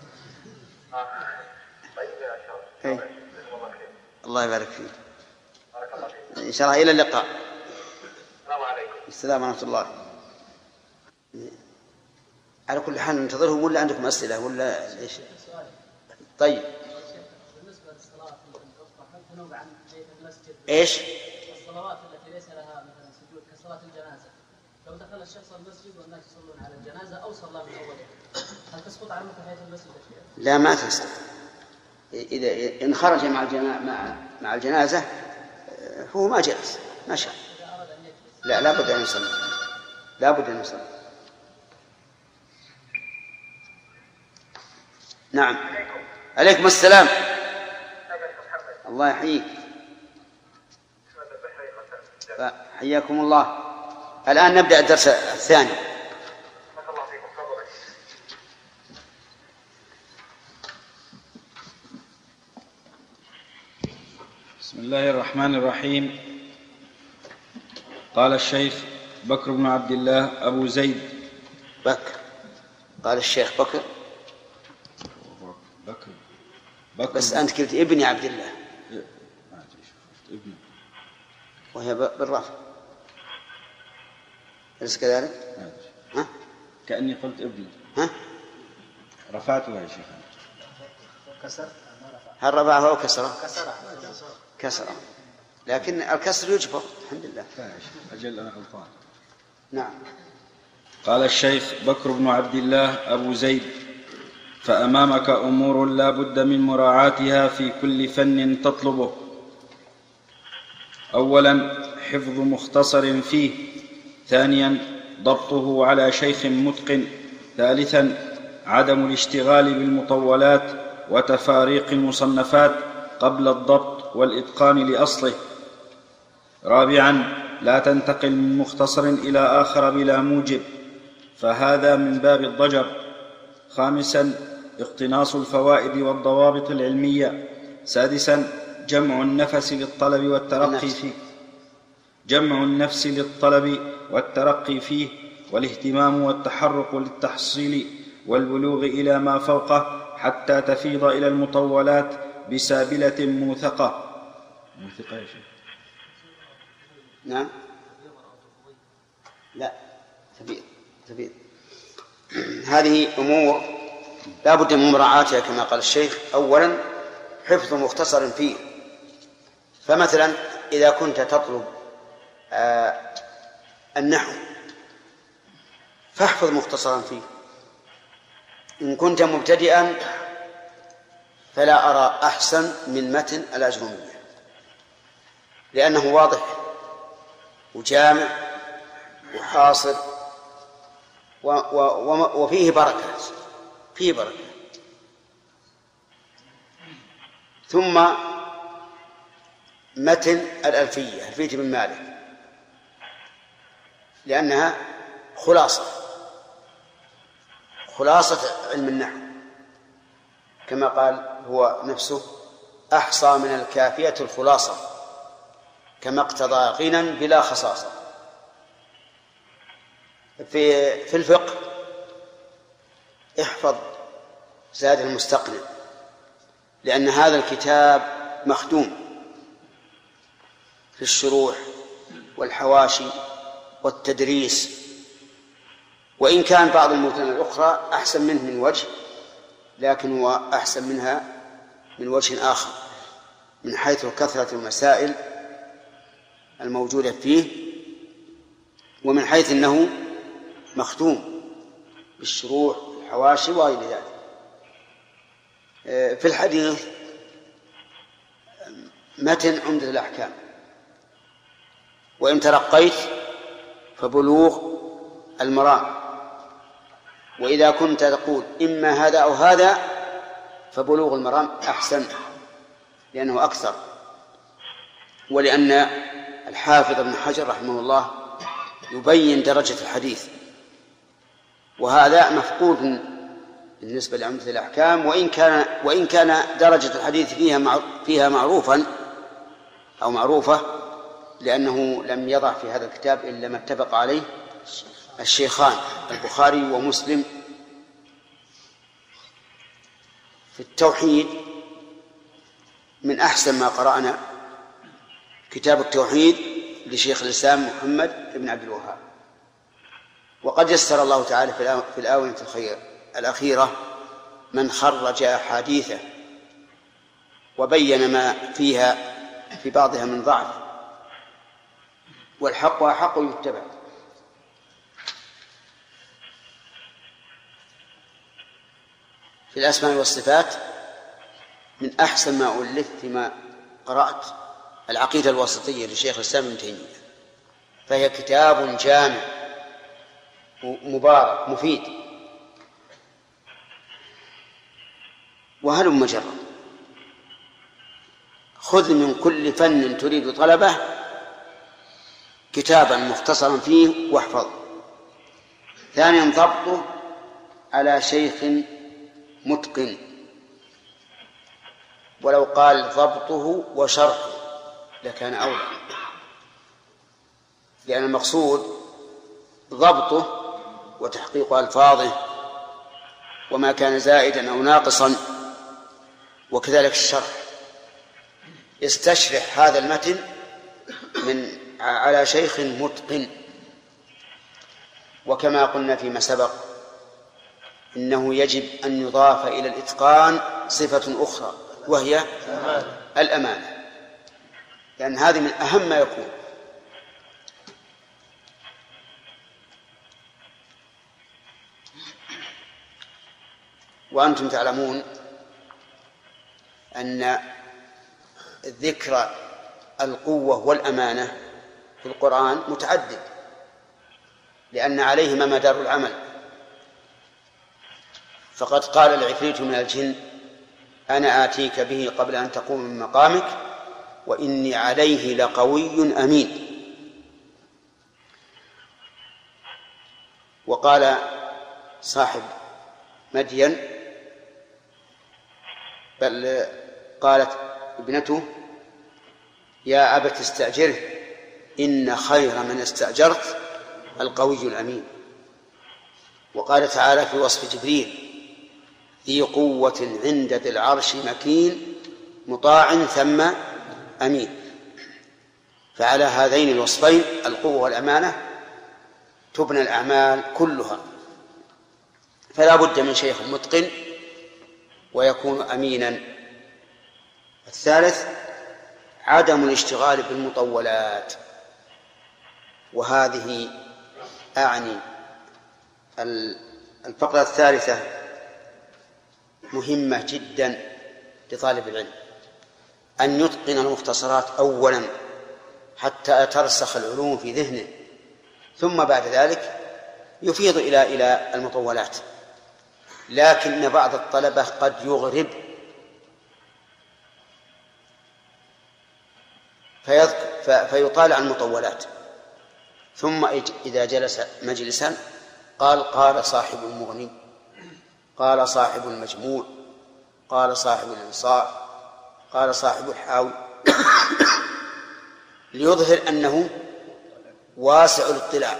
Speaker 4: طيب يا شاء الله.
Speaker 1: الله يبارك فيك.
Speaker 4: بارك الله فيك.
Speaker 1: إن شاء الله إلى اللقاء.
Speaker 4: السلام عليكم.
Speaker 1: السلام ورحمة الله. على كل حال ننتظرهم، ولا عندكم أسئلة ولا إيش؟ طيب.
Speaker 5: بالنسبة للصلاة الأخرى عن بيت المسجد.
Speaker 1: إيش؟
Speaker 5: الصلوات التي ليس لها مثلا سجود كصلاة الجنازة، لو دخل الشخص المسجد والناس يصلون على الجنازة أو صلى من أوله، هل تسقط عنه تحية المسجد؟
Speaker 1: لا، ما تسقط. إذا إن خرج مع الجنازة هو ما جلس، ما شاء. لا، لابد أن يصلي، لابد أن يصلي. نعم. عليكم السلام. الله يحييك. حياكم الله. الآن نبدأ الدرس الثاني.
Speaker 2: بسم الله الرحمن الرحيم. قال الشيخ بكر بن عبد الله أبو زيد:
Speaker 1: بكر قال الشيخ بكر
Speaker 2: بكر
Speaker 1: بس أنت قلت ابن عبد الله
Speaker 2: ابن
Speaker 1: وهي بالرفع أليس كذلك؟ ها؟
Speaker 2: كأني قلت ابن
Speaker 1: ها؟
Speaker 2: رفعتها يا شيخ.
Speaker 1: هل رفعه أو كسره؟ كسره، لكن الكسر يجبر الحمد لله.
Speaker 2: أجل أنا غلطان.
Speaker 1: نعم.
Speaker 2: قال الشيخ بكر بن عبد الله أبو زيد: فأمامك أمور لا بد من مراعاتها في كل فن تطلبه. أولا حفظ مختصر فيه، ثانيا ضبطه على شيخ متقن، ثالثا عدم الاشتغال بالمطولات وتفاريق المصنفات قبل الضبط والإتقان لأصله، رابعا لا تنتقل من مختصر إلى آخر بلا موجب، فهذا من باب الضجر، خامسا اقتناص الفوائد والضوابط العلمية، سادسا جمع النفس للطلب والترقي فيه والاهتمام والتحرق للتحصيل والبلوغ إلى ما فوقه حتى تفيض إلى المطولات بسابلة موثقة يا شيخ.
Speaker 1: نعم. لا تبيض. هذه أمور لا بد من مراعاتها كما قال الشيخ. أولا حفظ مختصر فيه، فمثلا إذا كنت تطلب النحو فاحفظ مختصرا فيه. إن كنت مبتدئا فلا أرى أحسن من متن الأجرومية، لأنه واضح وجامع وحاصر وفيه بركة. ثم متن ألفية بن مالك، لأنها خلاصة علم النحو، كما قال هو نفسه: أحصى من الكافية الخلاصة، كما اقتضى غنى بلا خصاصة. في الفقه احفظ زاد المستقنع، لأن هذا الكتاب مخدوم في الشروح والحواشي والتدريس، وإن كان بعض المتون الأخرى أحسن منه من وجه، لكن هو أحسن منها من وجه آخر، من حيث كثرة المسائل الموجودة فيه، ومن حيث أنه مختوم بالشروح والحواشي وغير ذلك. في الحديث متن عمدة الأحكام، وإن ترقيت فبلوغ المرام، وإذا كنت تقول إما هذا أو هذا فبلوغ المرام أحسن لأنه أكثر، ولأن الحافظ ابن حجر رحمه الله يبين درجة الحديث، وهذا مفقود بالنسبة لعمدة الأحكام، وإن كان درجة الحديث فيها معروفا أو معروفة، لأنه لم يضع في هذا الكتاب إلا ما اتفق عليه الشيخان البخاري ومسلم. في التوحيد من أحسن ما قرأنا كتاب التوحيد لشيخ الإسلام محمد بن عبد الوهاب، وقد يسر الله تعالى في الآونة الأخيرة من خرج أحاديثه وبين ما فيها في بعضها من ضعف، والحق أحق يتبع. في الأسماء والصفات من أحسن ما ألفت فيما قرأت العقيدة الواسطية لشيخ الإسلام ابن تيمية، فهي كتاب جامع مبارك مفيد. وهلم جرا، خذ من كل فن تريد طلبه كتابا مختصرا فيه واحفظه. ثانيا ضبطه على شيخ متقن، ولو قال ضبطه وشرحه لكان أولى، لأن المقصود ضبطه وتحقيق ألفاظه وما كان زائدا أو ناقصا، وكذلك الشرح. استشرح هذا المتن على شيخ متقن. وكما قلنا فيما سبق إنه يجب أن يضاف إلى الإتقان صفة أخرى وهي الأمانة، لأن هذه من أهم ما يكون. وأنتم تعلمون أن ذكر القوة والأمانة في القرآن متعدد، لأن عليهما مدار العمل. فقد قال العفريت من الجن أنا آتيك به قبل أن تقوم من مقامك وإني عليه لقوي أمين. وقال صاحب مدين بل قالت ابنته يا أبت استأجره إن خير من استأجرت القوي الأمين. وقال تعالى في وصف جبريل ذي قوة عند ذي العرش مكين مطاع ثم أمين. فعلى هذين الوصفين القوة والأمانة تبنى الأعمال كلها، فلا بد من شيخ متقن ويكون أمينا. الثالث عدم الاشتغال بالمطولات، وهذه أعني الفقرة الثالثة مهمة جدا لطالب العلم، أن يتقن المختصرات أولا حتى ترسخ العلوم في ذهنه، ثم بعد ذلك يفيض إلى المطولات. لكن بعض الطلبة قد يغرب فيطالع المطولات، ثم إذا جلس مجلسا قال صاحب المغني، قال صاحب المجموع، قال صاحب الإنصاف، قال صاحب الحاوي، ليظهر أنه واسع الاطلاع،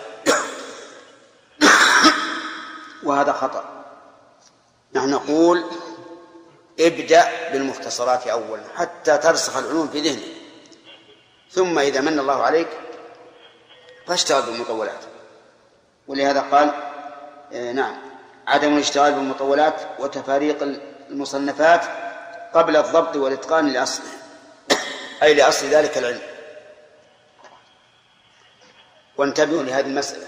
Speaker 1: وهذا خطأ. نحن نقول ابدأ بالمختصرات أولا حتى ترسخ العلوم في ذهنك، ثم إذا من الله عليك فاشتغل بالمطولات. ولهذا قال نعم عدم الاشتغال بالمطولات وتفاريق المصنفات قبل الضبط والإتقان لأصله، أي لأصل ذلك العلم. وانتبهوا لهذه المسألة،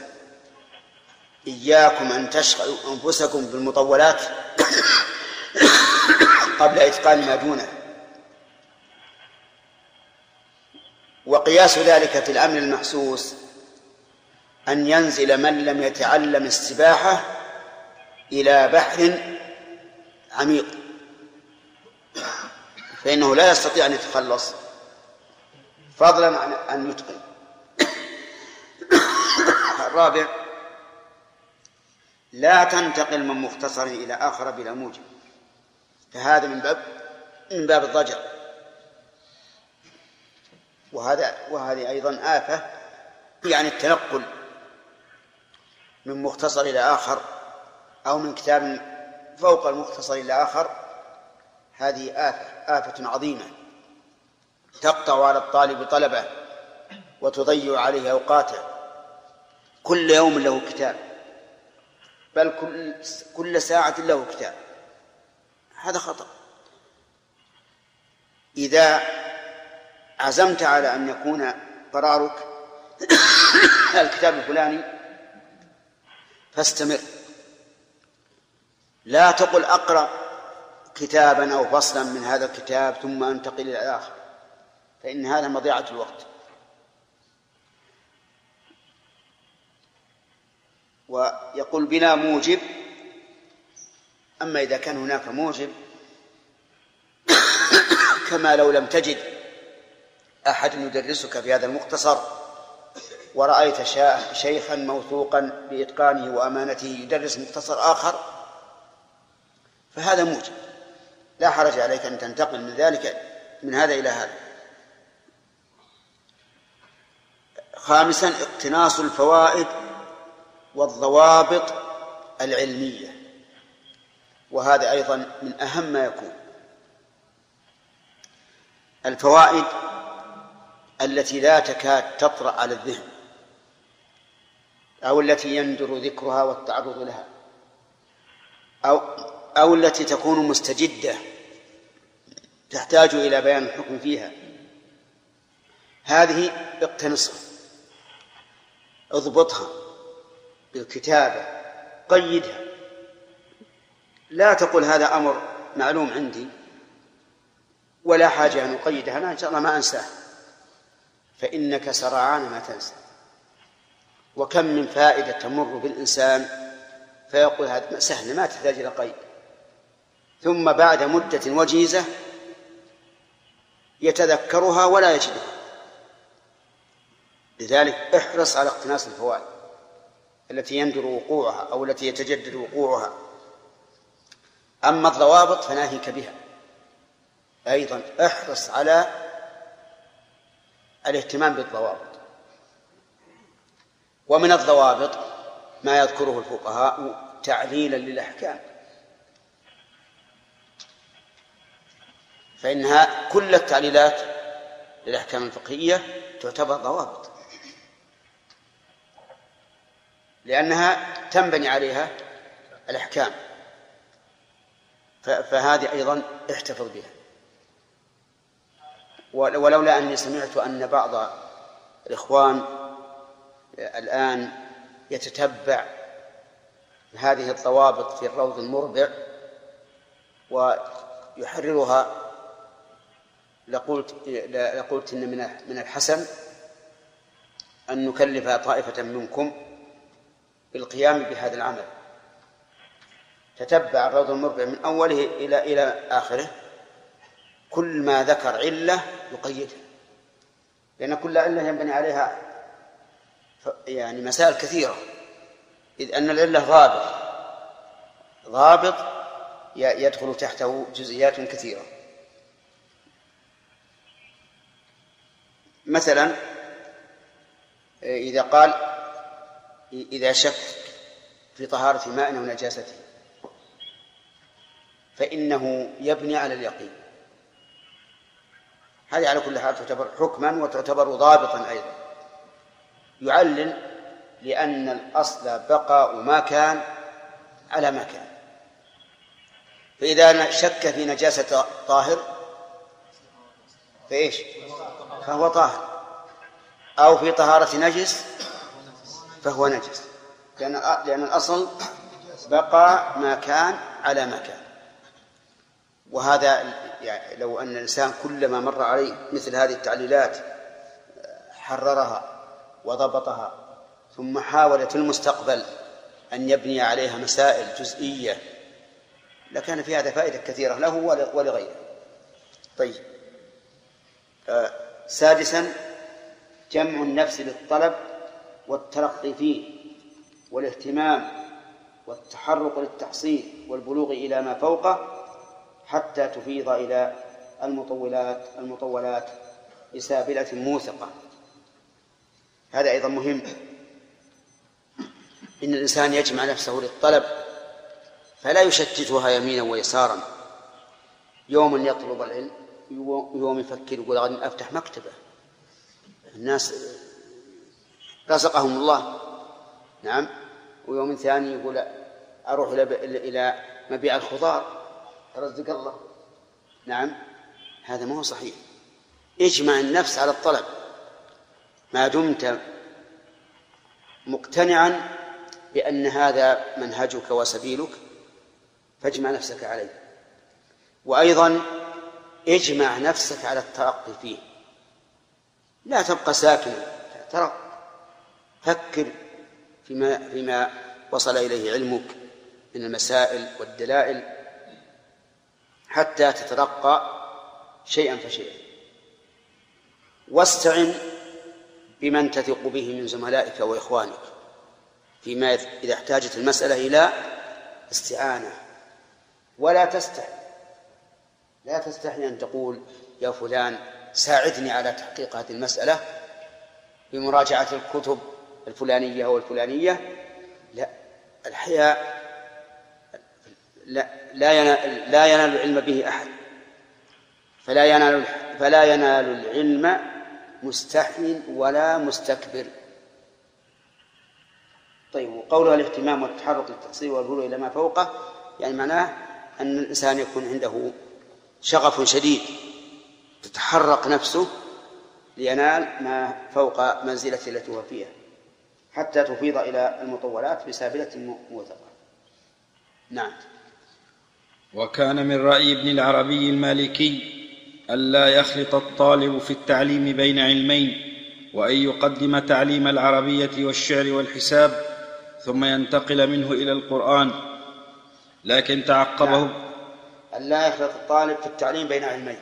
Speaker 1: إياكم أن تشغلوا أنفسكم بالمطولات قبل إتقان ما دونه. وقياس ذلك في الأمر المحسوس أن ينزل من لم يتعلم السباحة إلى بحر عميق، فإنه لا يستطيع أن يتخلص، فضلا عن أن يتقن. الرابع لا تنتقل من مختصر إلى آخر بلا موجب، فهذا من باب الضجر، وهذه أيضا آفة، يعني التنقل من مختصر إلى آخر أو من كتاب فوق المختصر إلى آخر، هذه آفة عظيمة تقطع على الطالب طلبه وتضيع عليه أوقاته. كل يوم له كتاب، بل كل ساعة له كتاب، هذا خطأ. إذا عزمت على أن يكون قرارك الكتاب الفلاني فاستمر، لا تقل أقرأ كتابا أو فصلا من هذا الكتاب ثم أنتقل إلى الآخر، فإن هذا مضيعة الوقت. ويقول بلا موجب، أما إذا كان هناك موجب كما لو لم تجد أحد يدرسك في هذا المختصر ورأيت شيخا موثوقا بإتقانه وأمانته يدرس مختصر آخر، فهذا موجب، لا حرج عليك أن تنتقل من هذا إلى هذا. خامسا اقتناص الفوائد والضوابط العلمية، وهذا أيضا من أهم ما يكون. الفوائد التي لا تكاد تطرأ على الذهن أو التي يندر ذكرها والتعرض لها أو التي تكون مستجدة تحتاج إلى بيان الحكم فيها، هذه اقتنصها، اضبطها بالكتابة، قيدها. لا تقول هذا أمر معلوم عندي ولا حاجة أن أقيدها، أنا إن شاء الله ما أنساه، فإنك سرعان ما تنسى. وكم من فائدة تمر بالإنسان فيقول هذا سهل ما تحتاج إلى قيد، ثم بعد مدة وجيزة يتذكرها ولا يجدها. لذلك احرص على اقتناص الفوائد التي يندر وقوعها أو التي يتجدد وقوعها. أما الضوابط فناهيك بها، أيضا احرص على الاهتمام بالضوابط. ومن الضوابط ما يذكره الفقهاء تعليلا للأحكام، فإنها كل التعليلات للأحكام الفقهية تعتبر ضوابط، لأنها تنبني عليها الأحكام، فهذه أيضا احتفظ بها. ولولا أني سمعت أن بعض الإخوان الآن يتتبع هذه الضوابط في الروض المربع ويحررها لقلت إن من الحسن أن نكلف طائفة منكم بالقيام بهذا العمل. تتبع الروض المربع من أوله إلى آخره، كل ما ذكر علة يقيدها، لأن كل علة ينبني عليها يعني مسائل كثيرة، إذ أن العلة ضابط يدخل تحته جزئيات كثيرة. مثلا إذا قال إذا شك في طهارة ماء أو نجاسته فإنه يبني على اليقين، هذه على كل حال تعتبر حكما وتعتبر ضابطا أيضا. يعلل لأن الأصل بقاء ما كان على ما كان، فإذا شك في نجاسة طاهر فإيش؟ فهو طاهر، أو في طهارة نجس فهو نجس، لأن الأصل بقى ما كان على ما كان. وهذا يعني لو أن الإنسان كلما مر عليه مثل هذه التعليلات حررها وضبطها، ثم حاول في المستقبل أن يبني عليها مسائل جزئية، لكان في هذا فائدة كثيرة له ولغيره. طيب، سادسا جمع النفس للطلب والترقي فيه والاهتمام والتحرك للتحصيل والبلوغ إلى ما فوقه حتى تفيض إلى المطولات بسابلة موثقة. هذا أيضا مهم، إن الإنسان يجمع نفسه للطلب فلا يشتتها يمينا ويسارا، يوم يطلب العلم، يوم يفكر يقول غدا أفتح مكتبة. الناس رزقهم الله، نعم، ويوم ثاني يقول أروح إلى مبيع الخضار، رزق الله، نعم. هذا ما هو صحيح. اجمع النفس على الطلب ما دمت مقتنعا بأن هذا منهجك وسبيلك، فاجمع نفسك عليه. وأيضا اجمع نفسك على الترقي فيه، لا تبقى ساكنا، ترق، فكر فيما وصل إليه علمك من المسائل والدلائل حتى تترقى شيئا فشيئا. واستعن بمن تثق به من زملائك وإخوانك فيما إذا احتاجت المسألة إلى استعانة. ولا تستحي أن تقول يا فلان ساعدني على تحقيق هذه المسألة بمراجعة الكتب الفلانية والفلانية. لا، الحياء لا ينال العلم به أحد، فلا ينال العلم مستحي ولا مستكبر. طيب، وقولها الاهتمام والتحرك للتقصير والبلوغ إلى ما فوقه، يعني معناه أن الإنسان يكون عنده شغف شديد تتحرك نفسه لينال ما فوق منزلته التي هو فيها حتى تفيض إلى المطولات بسابلة موثقة. نعم.
Speaker 2: وكان من رأي ابن العربي المالكي ألا يخلط الطالب في التعليم بين علمين، وأن يقدم تعليم العربية والشعر والحساب ثم ينتقل منه إلى القرآن، لكن تعقبه
Speaker 1: ألا يخلط الطالب في التعليم بين علمين،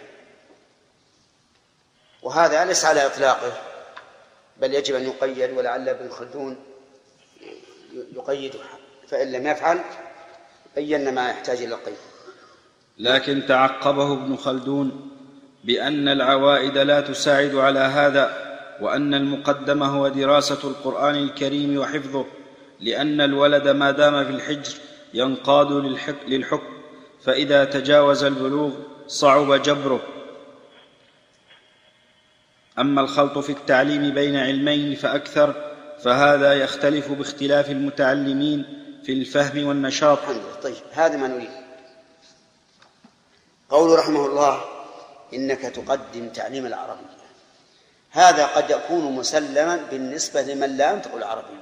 Speaker 1: وهذا ليس على إطلاقه، بل يجب أن يقيد، ولعل ابن خلدون يقيده، فإن لم يفعل بينا ما يحتاج إلى القيد.
Speaker 2: لكن تعقبه ابن خلدون بأن العوائد لا تساعد على هذا، وأن المقدم هو دراسة القرآن الكريم وحفظه، لأن الولد ما دام في الحجر ينقاد للحكم، فإذا تجاوز البلوغ صعب جبره. أما الخلط في التعليم بين علمين فأكثر، فهذا يختلف باختلاف المتعلمين في الفهم والنشاط.
Speaker 1: طيب، هذا ما نريد. قول رحمه الله إنك تقدم تعليم العربية، هذا قد يكون مسلما بالنسبة لمن لا ينطق العربية،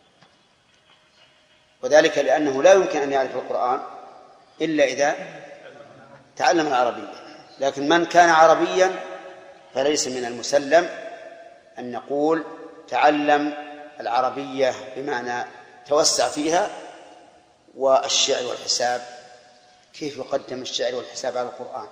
Speaker 1: وذلك لأنه لا يمكن أن يعرف القرآن إلا إذا تعلم العربية. لكن من كان عربيا فليس من المسلم أن نقول تعلم العربية بمعنى توسع فيها، والشعر والحساب كيف يقدم الشعر والحساب على القرآن؟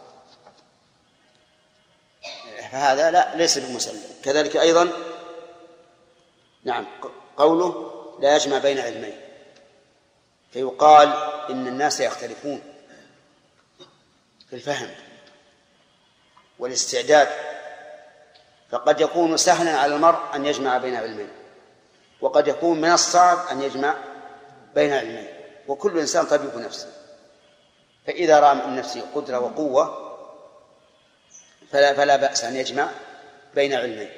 Speaker 1: فهذا لا، ليس بمسلم. كذلك أيضا نعم قوله لا يجمع بين علمين، فيقال إن الناس يختلفون في الفهم والاستعداد، فقد يكون سهلا على المرء أن يجمع بين علمين، وقد يكون من الصعب أن يجمع بين علمين، وكل إنسان طبيب نفسه، فإذا رأى من نفسه قدرة وقوة فلا بأس أن يجمع بين علمين،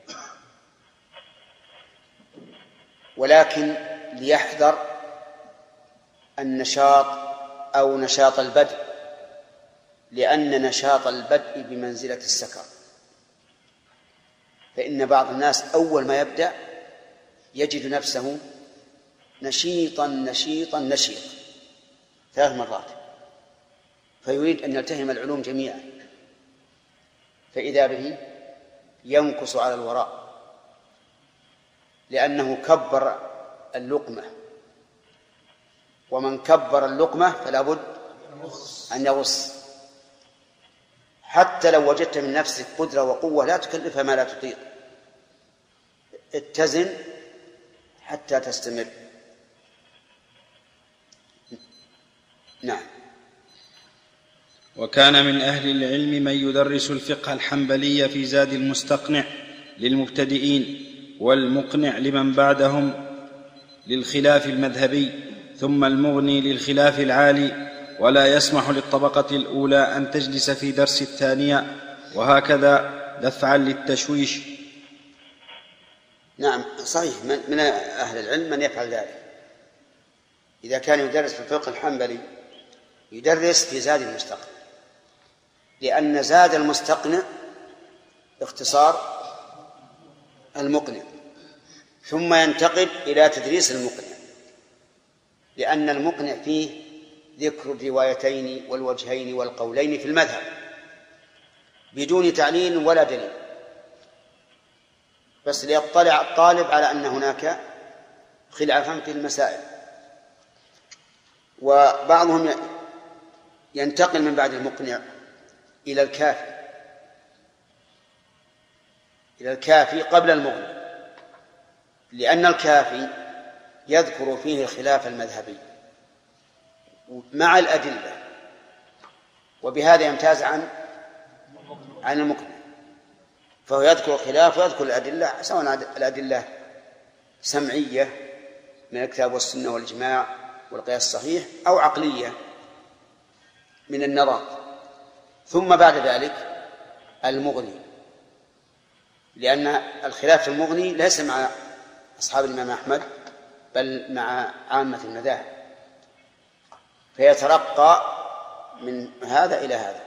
Speaker 1: ولكن ليحذر النشاط أو نشاط البدء، لأن نشاط البدء بمنزلة السكر، فإن بعض الناس أول ما يبدأ يجد نفسه نشيطا نشيطا نشيط 3 مرات، فيريد أن يلتهم العلوم جميعا، فإذا به ينكص على الوراء، لأنه كبر اللقمة، ومن كبر اللقمة فلا بد أن يغص. حتى لو وجدت من نفسك قدرة وقوة لا تكلفها ما لا تطيق، اتزن حتى تستمر. نعم.
Speaker 2: وكان من أهل العلم من يدرس الفقه الحنبلي في زاد المستقنع للمبتدئين، والمقنع لمن بعدهم للخلاف المذهبي، ثم المغني للخلاف العالي، ولا يسمح للطبقة الأولى أن تجلس في درس الثانية، وهكذا دفعا للتشويش.
Speaker 1: نعم صحيح، من أهل العلم من يفعل ذلك. إذا كان يدرس في الفقه الحنبلي يدرس في زاد المستقنع، لأن زاد المستقنع اختصار المقنع، ثم ينتقل إلى تدريس المقنع، لأن المقنع فيه ذكر الروايتين والوجهين والقولين في المذهب بدون تعليل ولا دليل، بس ليطلع الطالب على أن هناك خلافا في المسائل. وبعضهم ينتقل من بعد المقنع إلى الكافي قبل المغني، لأن الكافي يذكر فيه الخلاف المذهبي مع الأدلة، وبهذا يمتاز عن المقنع، فهو يذكر الخلاف ويذكر الأدلة، سواء الأدلة سمعية من الكتاب والسنة والإجماع والقياس الصحيح، أو عقلية من النظر. ثم بعد ذلك المغني، لأن الخلاف في المغني ليس مع أصحاب الإمام أحمد بل مع عامة المذاهب، فيترقى من هذا إلى هذا.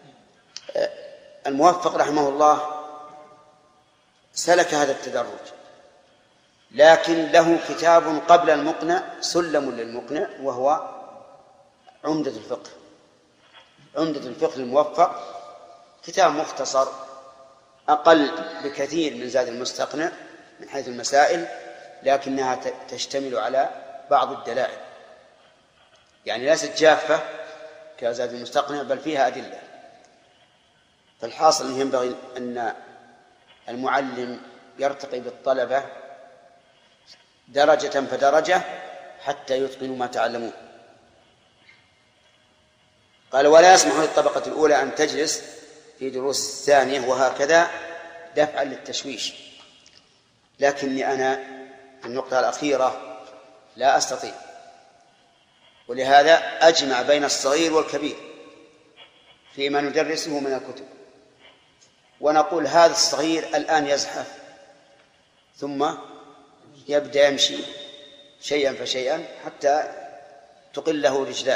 Speaker 1: الموفق رحمه الله سلك هذا التدرج، لكن له كتاب قبل المقنع سلم للمقنع، وهو عمدة الفقه. عمدة الفقه الموفق كتاب مختصر أقل بكثير من زاد المستقنع من حيث المسائل، لكنها تشتمل على بعض الدلائل، يعني ليست جافة كزاد المستقنع بل فيها أدلة. فالحاصل أنه ينبغي أن المعلم يرتقي بالطلبة درجة فدرجة حتى يتقنوا ما تعلموه. قال: ولا يسمح للطبقة الأولى أن تجلس في دروس الثانية وهكذا دفعا للتشويش، لكني أنا في النقطة الأخيرة لا أستطيع، ولهذا أجمع بين الصغير والكبير فيما ندرسه من الكتب، ونقول هذا الصغير الآن يزحف ثم يبدأ يمشي شيئا فشيئا حتى تقله رجلاه.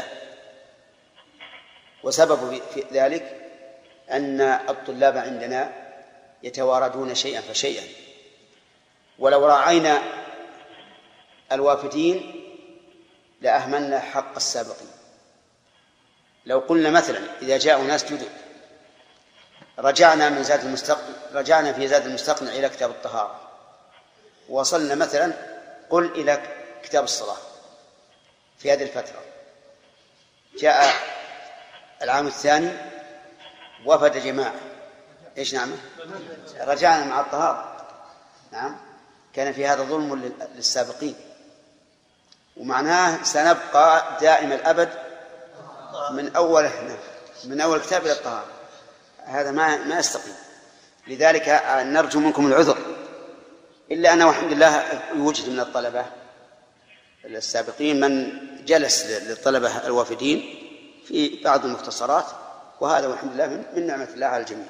Speaker 1: وسبب في ذلك أن الطلاب عندنا يتواردون شيئا فشيئا، ولو راعينا الوافدين لأهملنا حق السابقين. لو قلنا مثلا إذا جاءوا ناس جدد رجعنا في زاد المستقنع إلى كتاب الطهارة، وصلنا مثلا قل إلى كتاب الصلاة في هذه الفترة، جاء العام الثاني وفد جماعة، إيش نعمل؟ رجعنا مع الطهارة. نعم، كان في هذا ظلم للسابقين، ومعناه سنبقى دائم الأبد من أول كتاب إلى الطهارة. هذا ما يستقيم. لذلك نرجو منكم العذر، إلا أنه الحمد لله يوجد من الطلبة السابقين من جلس للطلبة الوافدين في بعض المختصرات، وهذا والحمد لله من نعمة الله على الجميع.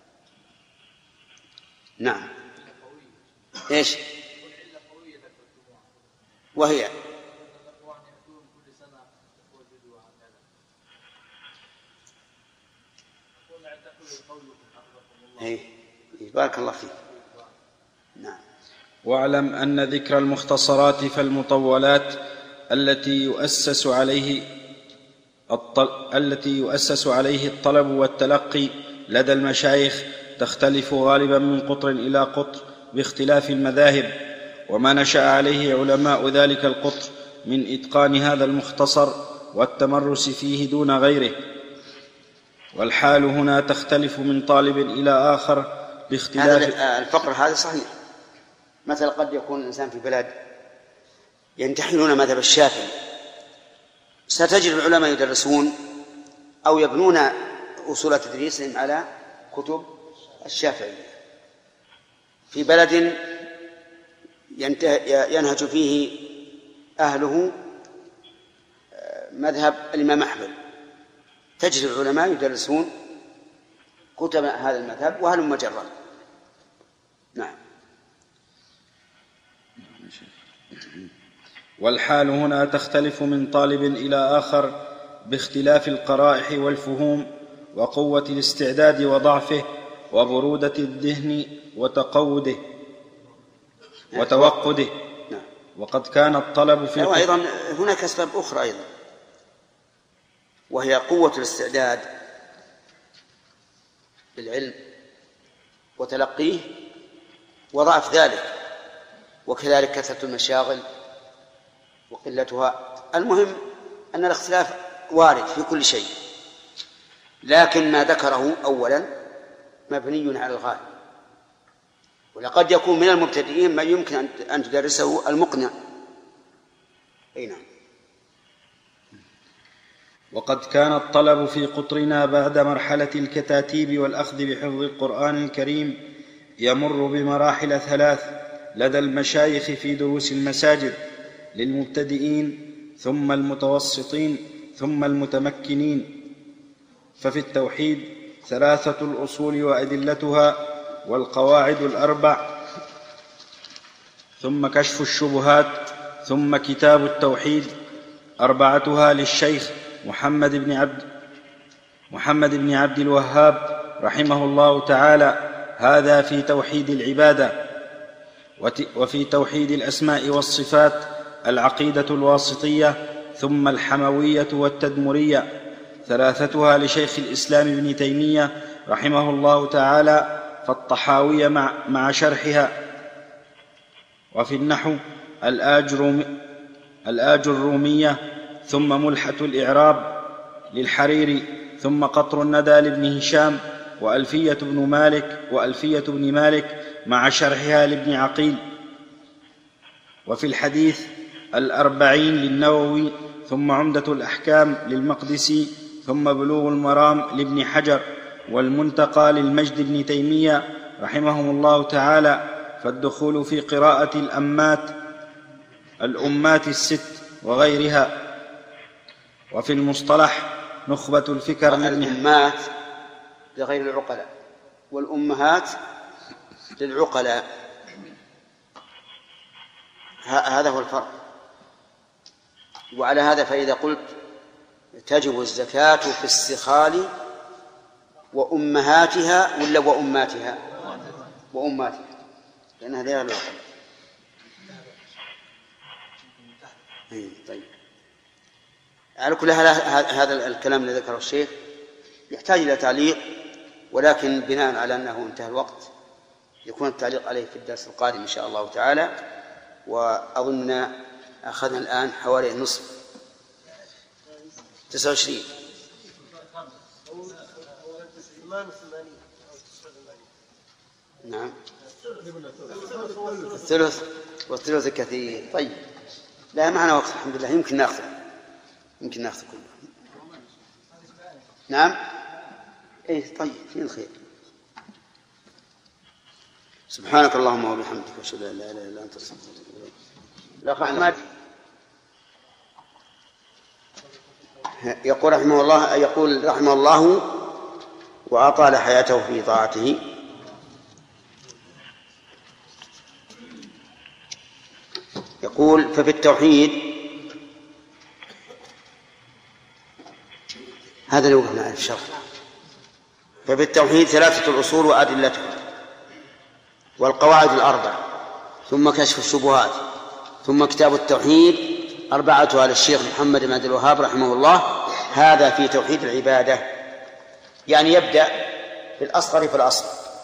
Speaker 1: نعم. إيش؟ وهي بارك الله فيك. نعم.
Speaker 2: واعلم أن ذكر المختصرات فالمطولات التي يؤسس عليه الطلب والتلقي لدى المشايخ تختلف غالبا من قطر إلى قطر باختلاف المذاهب، وما نشأ عليه علماء ذلك القطر من إتقان هذا المختصر والتمرس فيه دون غيره. والحال هنا تختلف من طالب إلى آخر باختلاف
Speaker 1: الفقر. هذا صحيح. مثلا قد يكون الإنسان في بلد ينتحلون مذهب الشافعي، ستجد العلماء يدرسون أو يبنون أصول تدريسهم على كتب الشافعي. في بلد ينهج فيه أهله مذهب الإمام أحمد، تجد العلماء يدرسون كتب هذا المذهب وهلم جرا. نعم.
Speaker 2: والحال هنا تختلف من طالب إلى آخر باختلاف القرائح والفهوم وقوة الاستعداد وضعفه وبرودة الذهن وتقوده وتوقده. وقد كان الطلب في
Speaker 1: أيضا هناك أسباب أخرى أيضا، وهي قوة الاستعداد بالعلم وتلقيه وضعف ذلك، وكذلك كثرة المشاغل وقلتها. المهم أن الاختلاف وارد في كل شيء، لكن ما ذكره أولا مبني على الغالب، ولقد يكون من المبتدئين ما يمكن أن تدرسه المقنع. أي نعم.
Speaker 2: وقد كان الطلب في قطرنا بعد مرحلة الكتاتيب والأخذ بحفظ القرآن الكريم يمر بمراحل ثلاث لدى المشايخ في دروس المساجد للمبتدئين، ثم المتوسطين، ثم المتمكنين. ففي التوحيد 3 الأصول وأدلتها والقواعد الأربع، ثم كشف الشبهات، ثم كتاب التوحيد 4 للشيخ محمد بن عبد الوهاب رحمه الله تعالى. هذا في توحيد العبادة. وفي توحيد الأسماء والصفات العقيدة الواسطية، ثم الحموية والتدمرية 3 لشيخ الإسلام ابن تيمية رحمه الله تعالى، فالطحاوية مع شرحها. وفي النحو الآج الرومية، ثم ملحة الإعراب للحريري، ثم قطر الندى لابن هشام، وألفية بن مالك مع شرحها لابن عقيل. وفي الحديث 40 للنووي، ثم عمدة الأحكام للمقدسي، ثم بلوغ المرام لابن حجر، والمنتقى للمجد بن تيمية رحمهم الله تعالى. فالدخول في قراءة الأمات 6 وغيرها. وفي المصطلح نخبة الفكر
Speaker 1: الأمات لغير العقلاء، والأمهات للعقلاء، هذا هو الفرق. وعلى هذا فإذا قلت تجب الزكاة في السخال وأمهاتها ولا وأماتها؟ وأماتها، لأنها غير العقلاء. طيب، على كل حال هذا الكلام الذي ذكره الشيخ يحتاج إلى تعليق، ولكن بناء على أنه انتهى الوقت يكون التعليق عليه في الدرس القادم إن شاء الله تعالى. وأظننا أخذنا الآن حوالي النصف 29. نعم، الثلث والثلث كثير. طيب، لا معنا وقت الحمد لله، يمكن نأخذ كله. نعم، إيه طيب، فين الخير. سبحانك اللهم وبحمدك، أشهد أن لا إله إلا أنت، أستغفرك وأتوب إليك. الأخ أحمد يقول رحمه الله وأطال حياته في طاعته. يقول ففي التوحيد، هذا اللي وقفنا على الشرح. ففي التوحيد 3 الأصول وأدلتها والقواعد الأربع، ثم كشف الشبهات، ثم كتاب التوحيد 4 للشيخ محمد بن عبد الوهاب رحمه الله. هذا في توحيد العبادة، يعني يبدأ بالأصغر فالأصغر.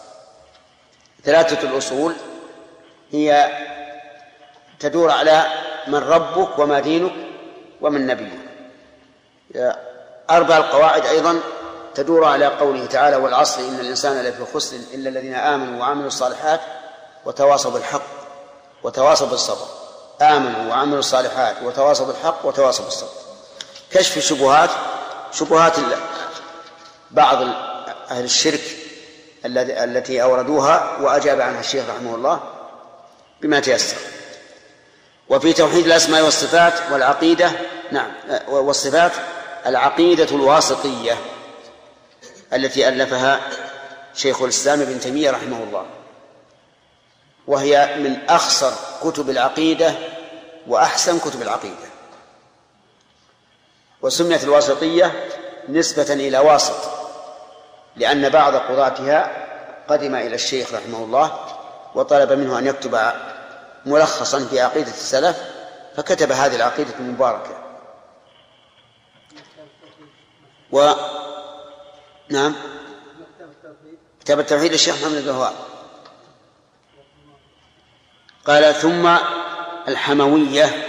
Speaker 1: 3 الأصول هي تدور على من ربك وما دينك ومن نبيك. 4 القواعد أيضا تدور على قوله تعالى والعصر إن الإنسان لفي خسر إلا الذين آمنوا وعملوا الصالحات وتواصوا بالحق وتواصوا بالصبر. آمنوا وعملوا الصالحات وتواصوا بالحق وتواصوا بالصبر. كشف الشبهات، شبهات بعض أهل الشرك التي أوردوها وأجاب عنها الشيخ رحمه الله بما تيسر. وفي توحيد الأسماء والصفات والعقيدة، نعم، والصفات العقيدة الواسطية التي ألفها شيخ الإسلام ابن تيمية رحمه الله، وهي من أخصر كتب العقيدة وأحسن كتب العقيدة. وسميت الواسطية نسبة إلى واسط، لأن بعض قضاتها قدم إلى الشيخ رحمه الله وطلب منه أن يكتب ملخصا في عقيدة السلف، فكتب هذه العقيدة المباركة. نعم، كتاب التوحيد للشيخ محمد بن الوهاب. قال ثم الحموية،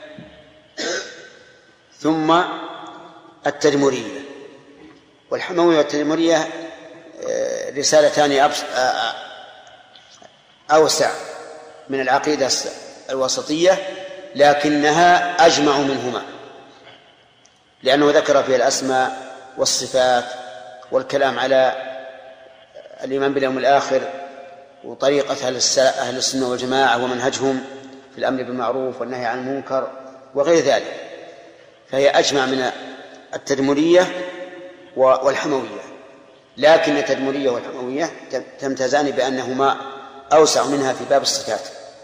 Speaker 1: ثم التدمرية. والحموية والتدمرية رسالتان أوسع من العقيدة الوسطية، لكنها أجمع منهما، لأنه ذكر فيها الأسماء والصفات والكلام على الإيمان باليوم الآخر وطريقة أهل السنة والجماعة ومنهجهم في الأمر بالمعروف والنهي عن المنكر وغير ذلك. فهي أجمع من التدمرية والحموية، لكن التدمرية والحموية تمتازان بأنهما أوسع منها في باب الصفات.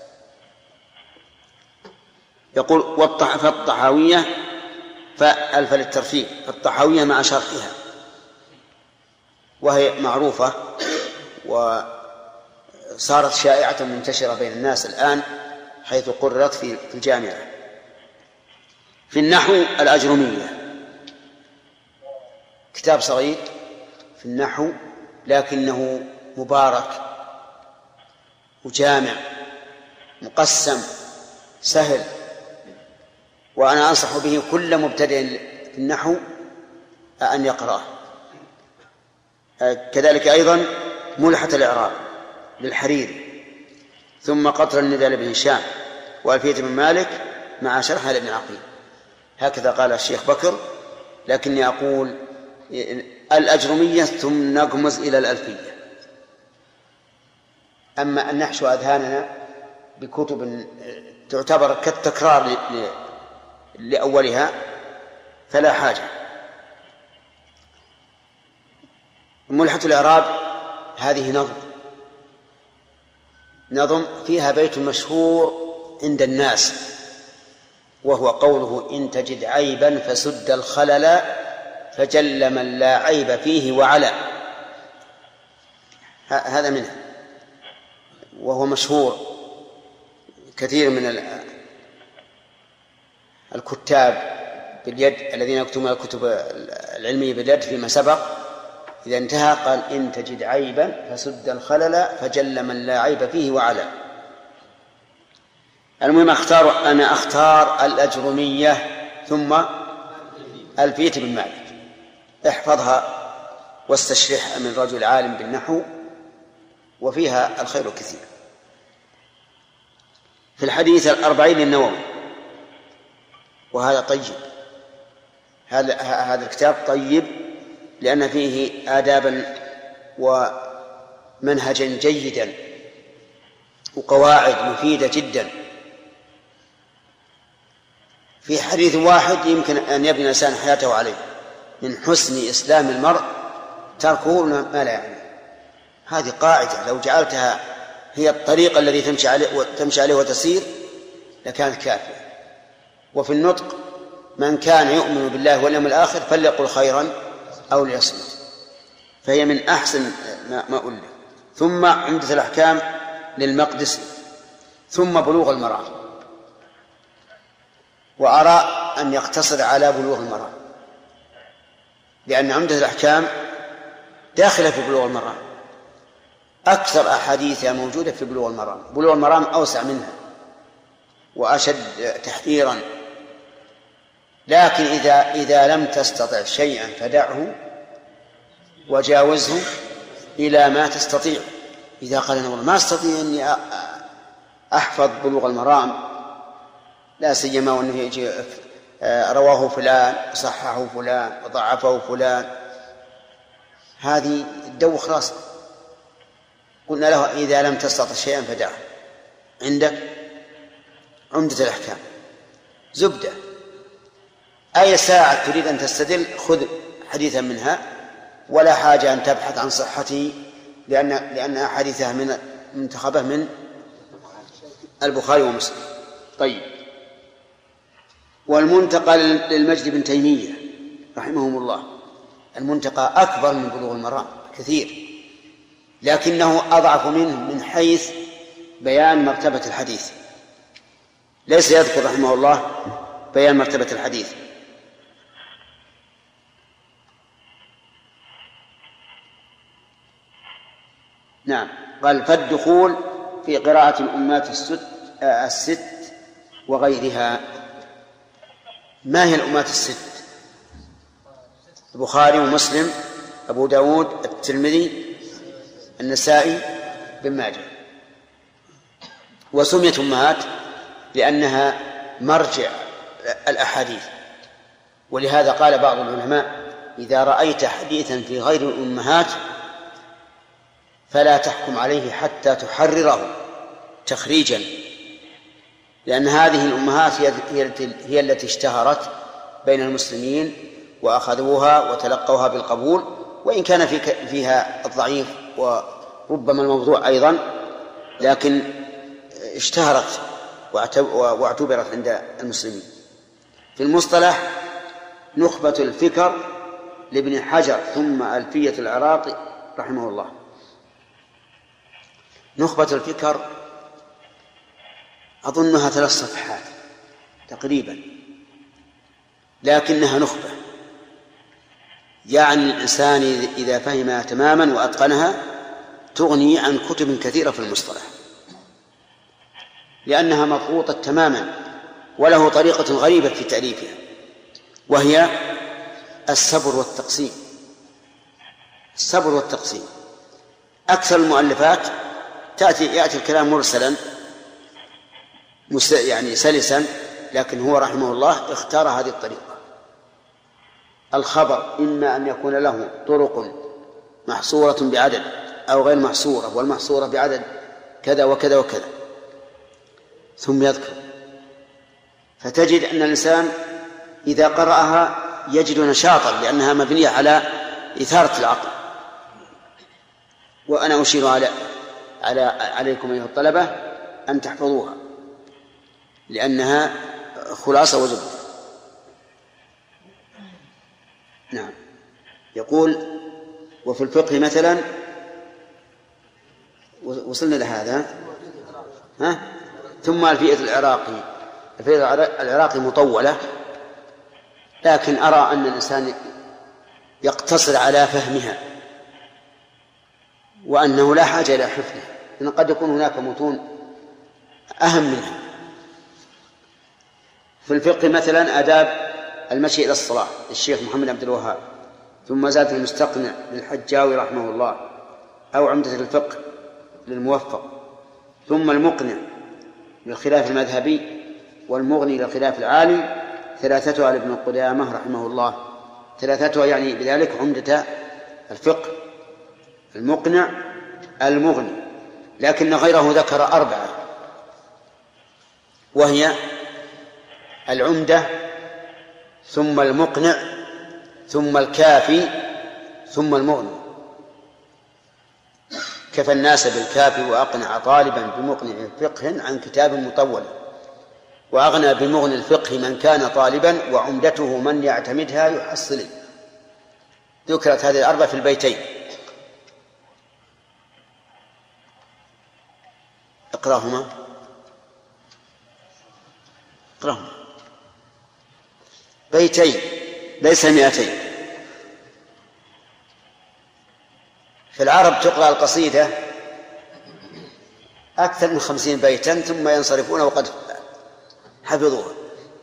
Speaker 1: يقول فالطحاوية فألف للترفيه، الطحاوية مع شرحها، وهي معروفة وصارت شائعة منتشرة بين الناس الآن حيث قررت في الجامعة. في النحو الأجرمية، كتاب صغير في النحو لكنه مبارك وجامع مقسم سهل، وأنا أنصح به كل مبتدئ في النحو أن يقرأه. كذلك أيضا ملحة الإعراب للحريري، ثم قطر الندى لابن هشام، وألفية بن مالك مع شرحها لابن عقيل. هكذا قال الشيخ بكر، لكني أقول الأجرمية ثم نغمز إلى الألفية. أما أن نحشو أذهاننا بكتب تعتبر كالتكرار لأولها فلا حاجة. ملحة الإعراب هذه نظم فيها بيت مشهور عند الناس، وهو قوله: إن تجد عيبا فسد الخلل فجل من لا عيب فيه وعلا. هذا منه، وهو مشهور. كثير من الكتاب باليد الذين يكتبون الكتب العلمية باليد فيما سبق إذا انتهى قال: إن تجد عيبا فسد الخلل فجل من لا عيب فيه وعلا. المهم أنا أختار الأجرمية ثم ألفية بن مالك، احفظها واستشرحها من رجل عالم بالنحو، وفيها الخير كثير. في الحديث 40 للنووي، وهذا طيب، هذا الكتاب طيب لأن فيه آدابا ومنهجا جيدا وقواعد مفيدة جدا. في حديث واحد يمكن أن يبني الإنسان حياته عليه: من حسن إسلام المرء تركه ما لا يعني. هذه قاعدة لو جعلتها هي الطريقة الذي تمشي عليه وتسير لكانت كافية. وفي النطق: من كان يؤمن بالله واليوم الآخر فليقل خيرا أو ليصمت، فهي من أحسن ما أقول. ثم عمدة الأحكام للمقدسي، ثم بلوغ المرام، وأرى أن يقتصر على بلوغ المرام لأن عمدة الأحكام داخلة في بلوغ المرام، أكثر أحاديثها موجودة في بلوغ المرام. بلوغ المرام أوسع منها وأشد تحذيرا، لكن إذا لم تستطع شيئا فدعه وجاوزه إلى ما تستطيع. إذا قال أنا ما أستطيع أني أحفظ بلوغ المرام، لا سيما وأنه يجي رواه فلان صححه فلان وضعفه فلان، هذه الدوخ راسه. قلنا له: إذا لم تستطع شيئا فدعه. عندك عمدة الأحكام زبدة، أي ساعة تريد أن تستدل خذ حديثا منها، ولا حاجة أن تبحث عن صحته لأن أحاديثها من منتخبة من البخاري ومسلم. طيب، والمنتقى للمجد بن تيمية رحمهم الله، المنتقى أكبر من بلوغ المرام كثير، لكنه أضعف منه من حيث بيان مرتبة الحديث، ليس يذكر رحمه الله بيان مرتبة الحديث. نعم، قال: فالدخول في قراءة الأمات الست وغيرها. ما هي الأمات الست؟ البخاري ومسلم، أبو داود، الترمذي، النسائي، بن ماجه. وسميت أمهات لأنها مرجع الأحاديث، ولهذا قال بعض العلماء: إذا رأيت حديثا في غير الأمهات فلا تحكم عليه حتى تحرره تخريجا، لأن هذه الأمهات هي التي اشتهرت بين المسلمين وأخذوها وتلقوها بالقبول، وإن كان فيها الضعيف وربما الموضوع أيضا، لكن اشتهرت واعتبرت عند المسلمين. في المصطلح نخبة الفكر لابن حجر ثم ألفية العراقي رحمه الله. نخبة الفكر أظنها 3 صفحات تقريبا، لكنها نخبة، يعني الإنسان إذا فهمها تماما وأتقنها تغني عن كتب كثيرة في المصطلح، لأنها مضبوطة تماما، وله طريقة غريبة في تأليفها، وهي الصبر والتقسيم. الصبر والتقسيم. أكثر المؤلفات يأتي الكلام مرسلا يعني سلسا، لكن هو رحمه الله اختار هذه الطريقة. الخبر إما أن يكون له طرق محصورة بعدد أو غير محصورة، والمحصورة بعدد كذا وكذا وكذا، ثم يذكر، فتجد أن الإنسان إذا قرأها يجد نشاطا، لأنها مبنية على إثارة العقل. وأنا أشير عليكم أيها الطلبة أن تحفظوها، لأنها خلاصة وزبدة. نعم. يقول: وفي الفقه مثلا، وصلنا لهذا، ثم ألفية العراقي. ألفية العراقي مطولة، لكن أرى أن الإنسان يقتصر على فهمها، وأنه لا حاجة إلى حفظها، لأن قد يكون هناك متون أهم منها. في الفقه مثلا آداب المشي إلى الصلاة للشيخ محمد عبد الوهاب، ثم زاد المستقنع للحجاوي رحمه الله، أو عمدة الفقه للموفق، ثم المقنع للخلاف المذهبي، والمغني للخلاف العالي، 3 لابن قدامة رحمه الله. 3 يعني بذلك عمدة الفقه، المقنع، المغني، لكن غيره ذكر 4، وهي العمدة، ثم المقنع، ثم الكافي، ثم المغني. كفى الناس بالكافي وأقنع طالبا بمقنع فقه عن كتاب مطول، وأغنى بمغني الفقه من كان طالبا، وعمدته من يعتمدها يحصل. ذكرت هذه 4 في البيتين. اقرأهما. بيتين ليس 200. في العرب تقرأ القصيدة أكثر من 50 بيتا ثم ينصرفون وقد حفظوها.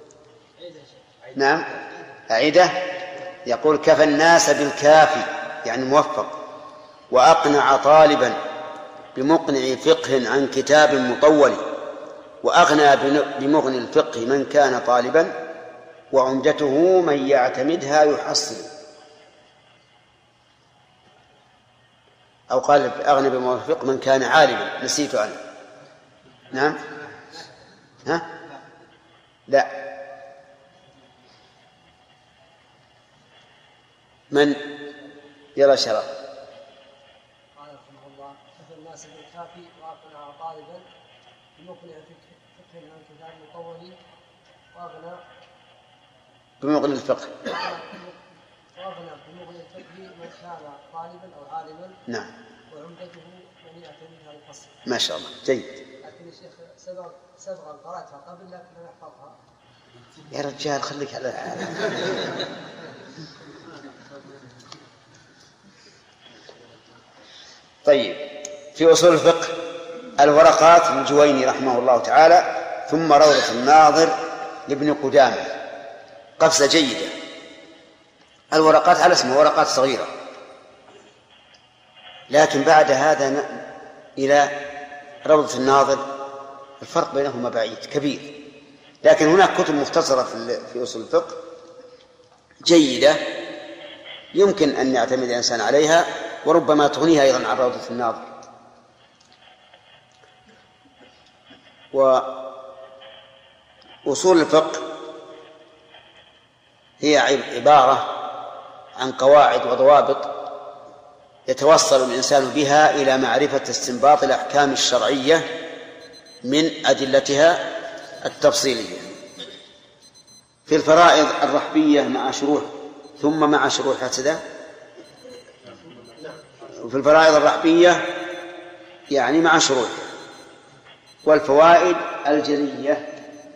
Speaker 1: نعم. أعيده. يقول: كفى الناس بالكافي يعني موفق، وأقنع طالبا بمقنع فقه عن كتاب مطول، وأغنى بمغني الفقه من كان طالبا، وعمدته من يعتمدها يحصل. أو قال: أغنى بمغني الفقه من كان عالما. نسيت أنا. نعم. لا. من يرى شرف؟
Speaker 5: قال رحمه الله: كفى الناس بالكافي وأقنع طالبا بمقنع فقه عن كتاب مطول، وأغنى
Speaker 1: بمغني الفقه
Speaker 5: من كان طالبا أو عالما.
Speaker 1: نعم.
Speaker 5: وعمدته من يعتمدها الفصل.
Speaker 1: ما شاء الله، جيد.
Speaker 5: لكن الشيخ سبق قرأتها قبل لكن لا أحفظها.
Speaker 1: يا رجال خليك على طيب. في أصول الفقه الورقات للجويني رحمه الله تعالى، ثم روضة الناظر لابن قدامة، قفزة جيدة. الورقات على اسمها ورقات صغيرة، لكن بعد هذا إلى روضة الناظر الفرق بينهما بعيد كبير. لكن هناك كتب مختصرة في أصول الفقه جيدة يمكن أن يعتمد الإنسان عليها، وربما تغنيها أيضا عن روضة الناظر. وأصول الفقه هي عبارة عن قواعد وضوابط يتوصل الإنسان بها إلى معرفة استنباط الأحكام الشرعية من أدلتها التفصيلية. في الفرائض الرحبية مع شروح ثم مع شروح هكذا. في الفرائض الرحبية يعني مع شروح، والفوائد الجلية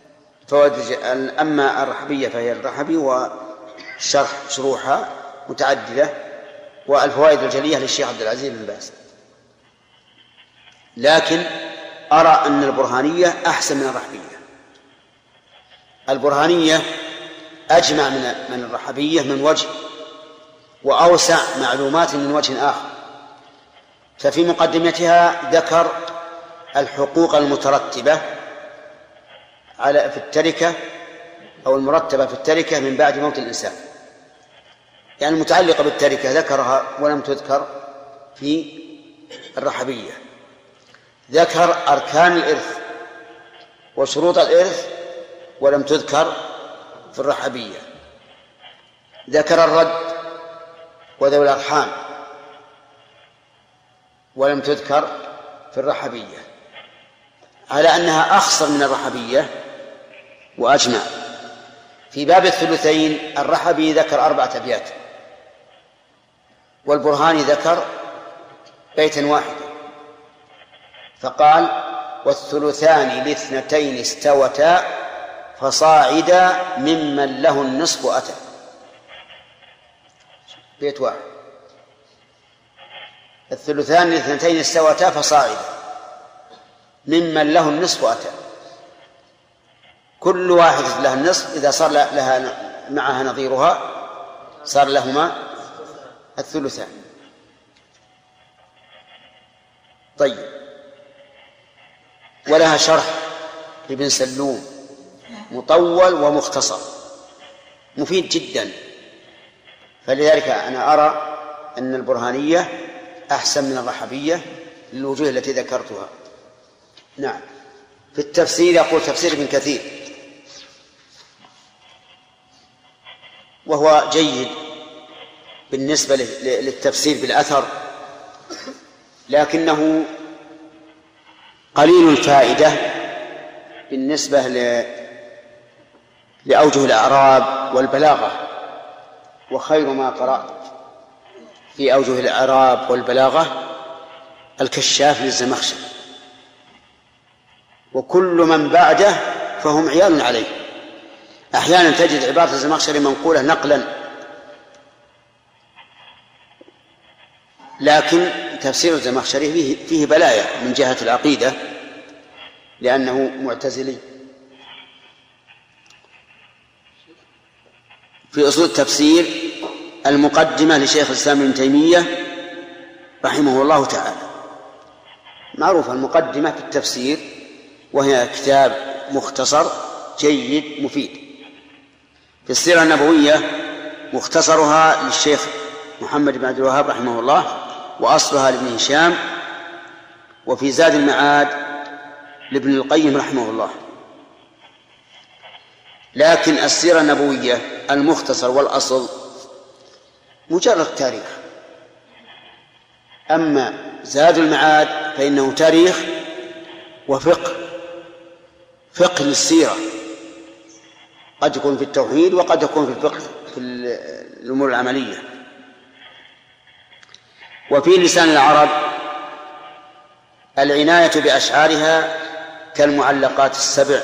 Speaker 1: أما الرحبية فهي الرحبي وشرح شروحها متعددة، والفوائد الجلية للشيخ عبد العزيز بن باز. لكن أرى أن البرهانية أحسن من الرحبية. البرهانية أجمع من الرحبية من وجه، وأوسع معلومات من وجه آخر. ففي مقدمتها ذكر الحقوق المترتبة في التركة أو المرتبة في التركة من بعد موت الإنسان، يعني المتعلقة بالتركة ذكرها ولم تذكر في الرحبية. ذكر أركان الإرث وشروط الإرث ولم تذكر في الرحبية. ذكر الرد وذوي الأرحام ولم تذكر في الرحبية، على أنها أخصر من الرحبية وأجمع. في باب الثلثين الرحبي ذكر 4 أبيات، والبرهاني ذكر بيتا واحدا، فقال: والثلثان لاثنتين استوتا فصاعدا ممن له النصف أتى. بيت واحد. الثلثان لاثنتين استوتا فصاعدا ممن له النصف أتى. كل واحد له النصف، إذا صار لها معها نظيرها صار لهما الثلثان. طيب، ولها شرح لابن سلوم مطول ومختصر مفيد جدا، فلذلك أنا أرى أن البرهانية أحسن من الرحبية للوجوه التي ذكرتها. نعم. في التفسير يقول تفسير ابن كثير، وهو جيد بالنسبة للتفسير بالأثر، لكنه قليل الفائدة بالنسبة لأوجه الإعراب والبلاغة. وخير ما قرأت في أوجه الإعراب والبلاغة الكشاف للزمخشري، وكل من بعده فهم عيال عليه. أحيانا تجد عبارة الزمخشري منقولة نقلا، لكن تفسير الزمخشري فيه بلايا من جهة العقيدة لأنه معتزلي. في أصول التفسير المقدمة لشيخ الإسلام ابن تيمية رحمه الله تعالى، معروفة المقدمة في التفسير، وهي كتاب مختصر جيد مفيد. في السيرة النبوية مختصرها للشيخ محمد بن عبد الوهاب رحمه الله، وأصلها لابن هشام. وفي زاد المعاد لابن القيم رحمه الله. لكن السيرة النبوية المختصر والأصل مجرد تاريخ، أما زاد المعاد فإنه تاريخ وفقه، فقه للسيرة، قد يكون في التوحيد وقد يكون في الفقه في الأمور العملية. وفي لسان العرب العناية بأشعارها كالمعلقات السبع،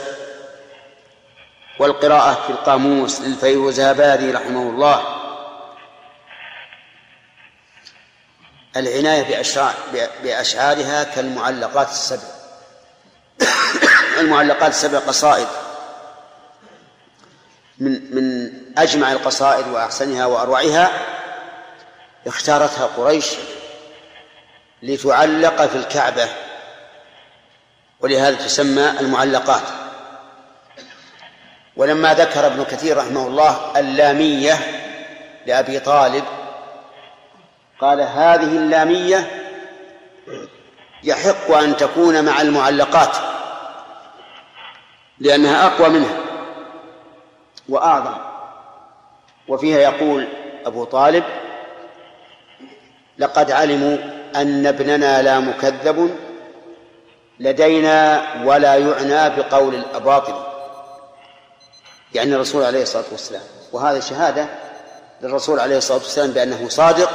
Speaker 1: والقراءة في القاموس للفيروزابادي رحمه الله. العناية بأشعارها كالمعلقات السبع. المعلقات السبع قصائد من أجمع القصائد وأحسنها وأروعها، اختارتها قريش لتعلق في الكعبة، ولهذا تسمى المعلقات. ولما ذكر ابن كثير رحمه الله اللامية لأبي طالب قال: هذه اللامية يحق أن تكون مع المعلقات لأنها أقوى منها وأعظم. وفيها يقول أبو طالب لقد علموا أن ابننا لا مكذب لدينا ولا يعنى بقول الأباطل، يعني الرسول عليه الصلاة والسلام. وهذا شهادة للرسول عليه الصلاة والسلام بأنه صادق،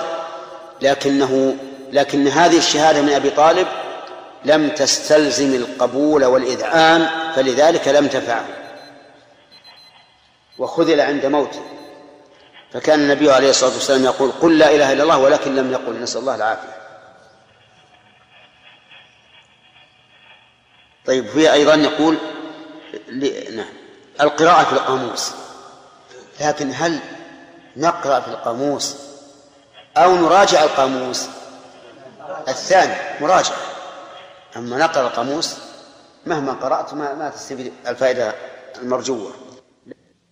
Speaker 1: لكن هذه الشهادة من أبي طالب لم تستلزم القبول والإذعان، فلذلك لم تنفعه وخذل عند موته. فكان النبي عليه الصلاة والسلام يقول قل لا إله إلا الله، ولكن لم يقل، نسأل الله العافية. طيب، في أيضا يقول نعم القراءة في القاموس، لكن هل نقرأ في القاموس أو نراجع القاموس؟ الثاني مراجعة. أما نقرأ القاموس مهما قرأت ما تستفيد الفائدة المرجوة.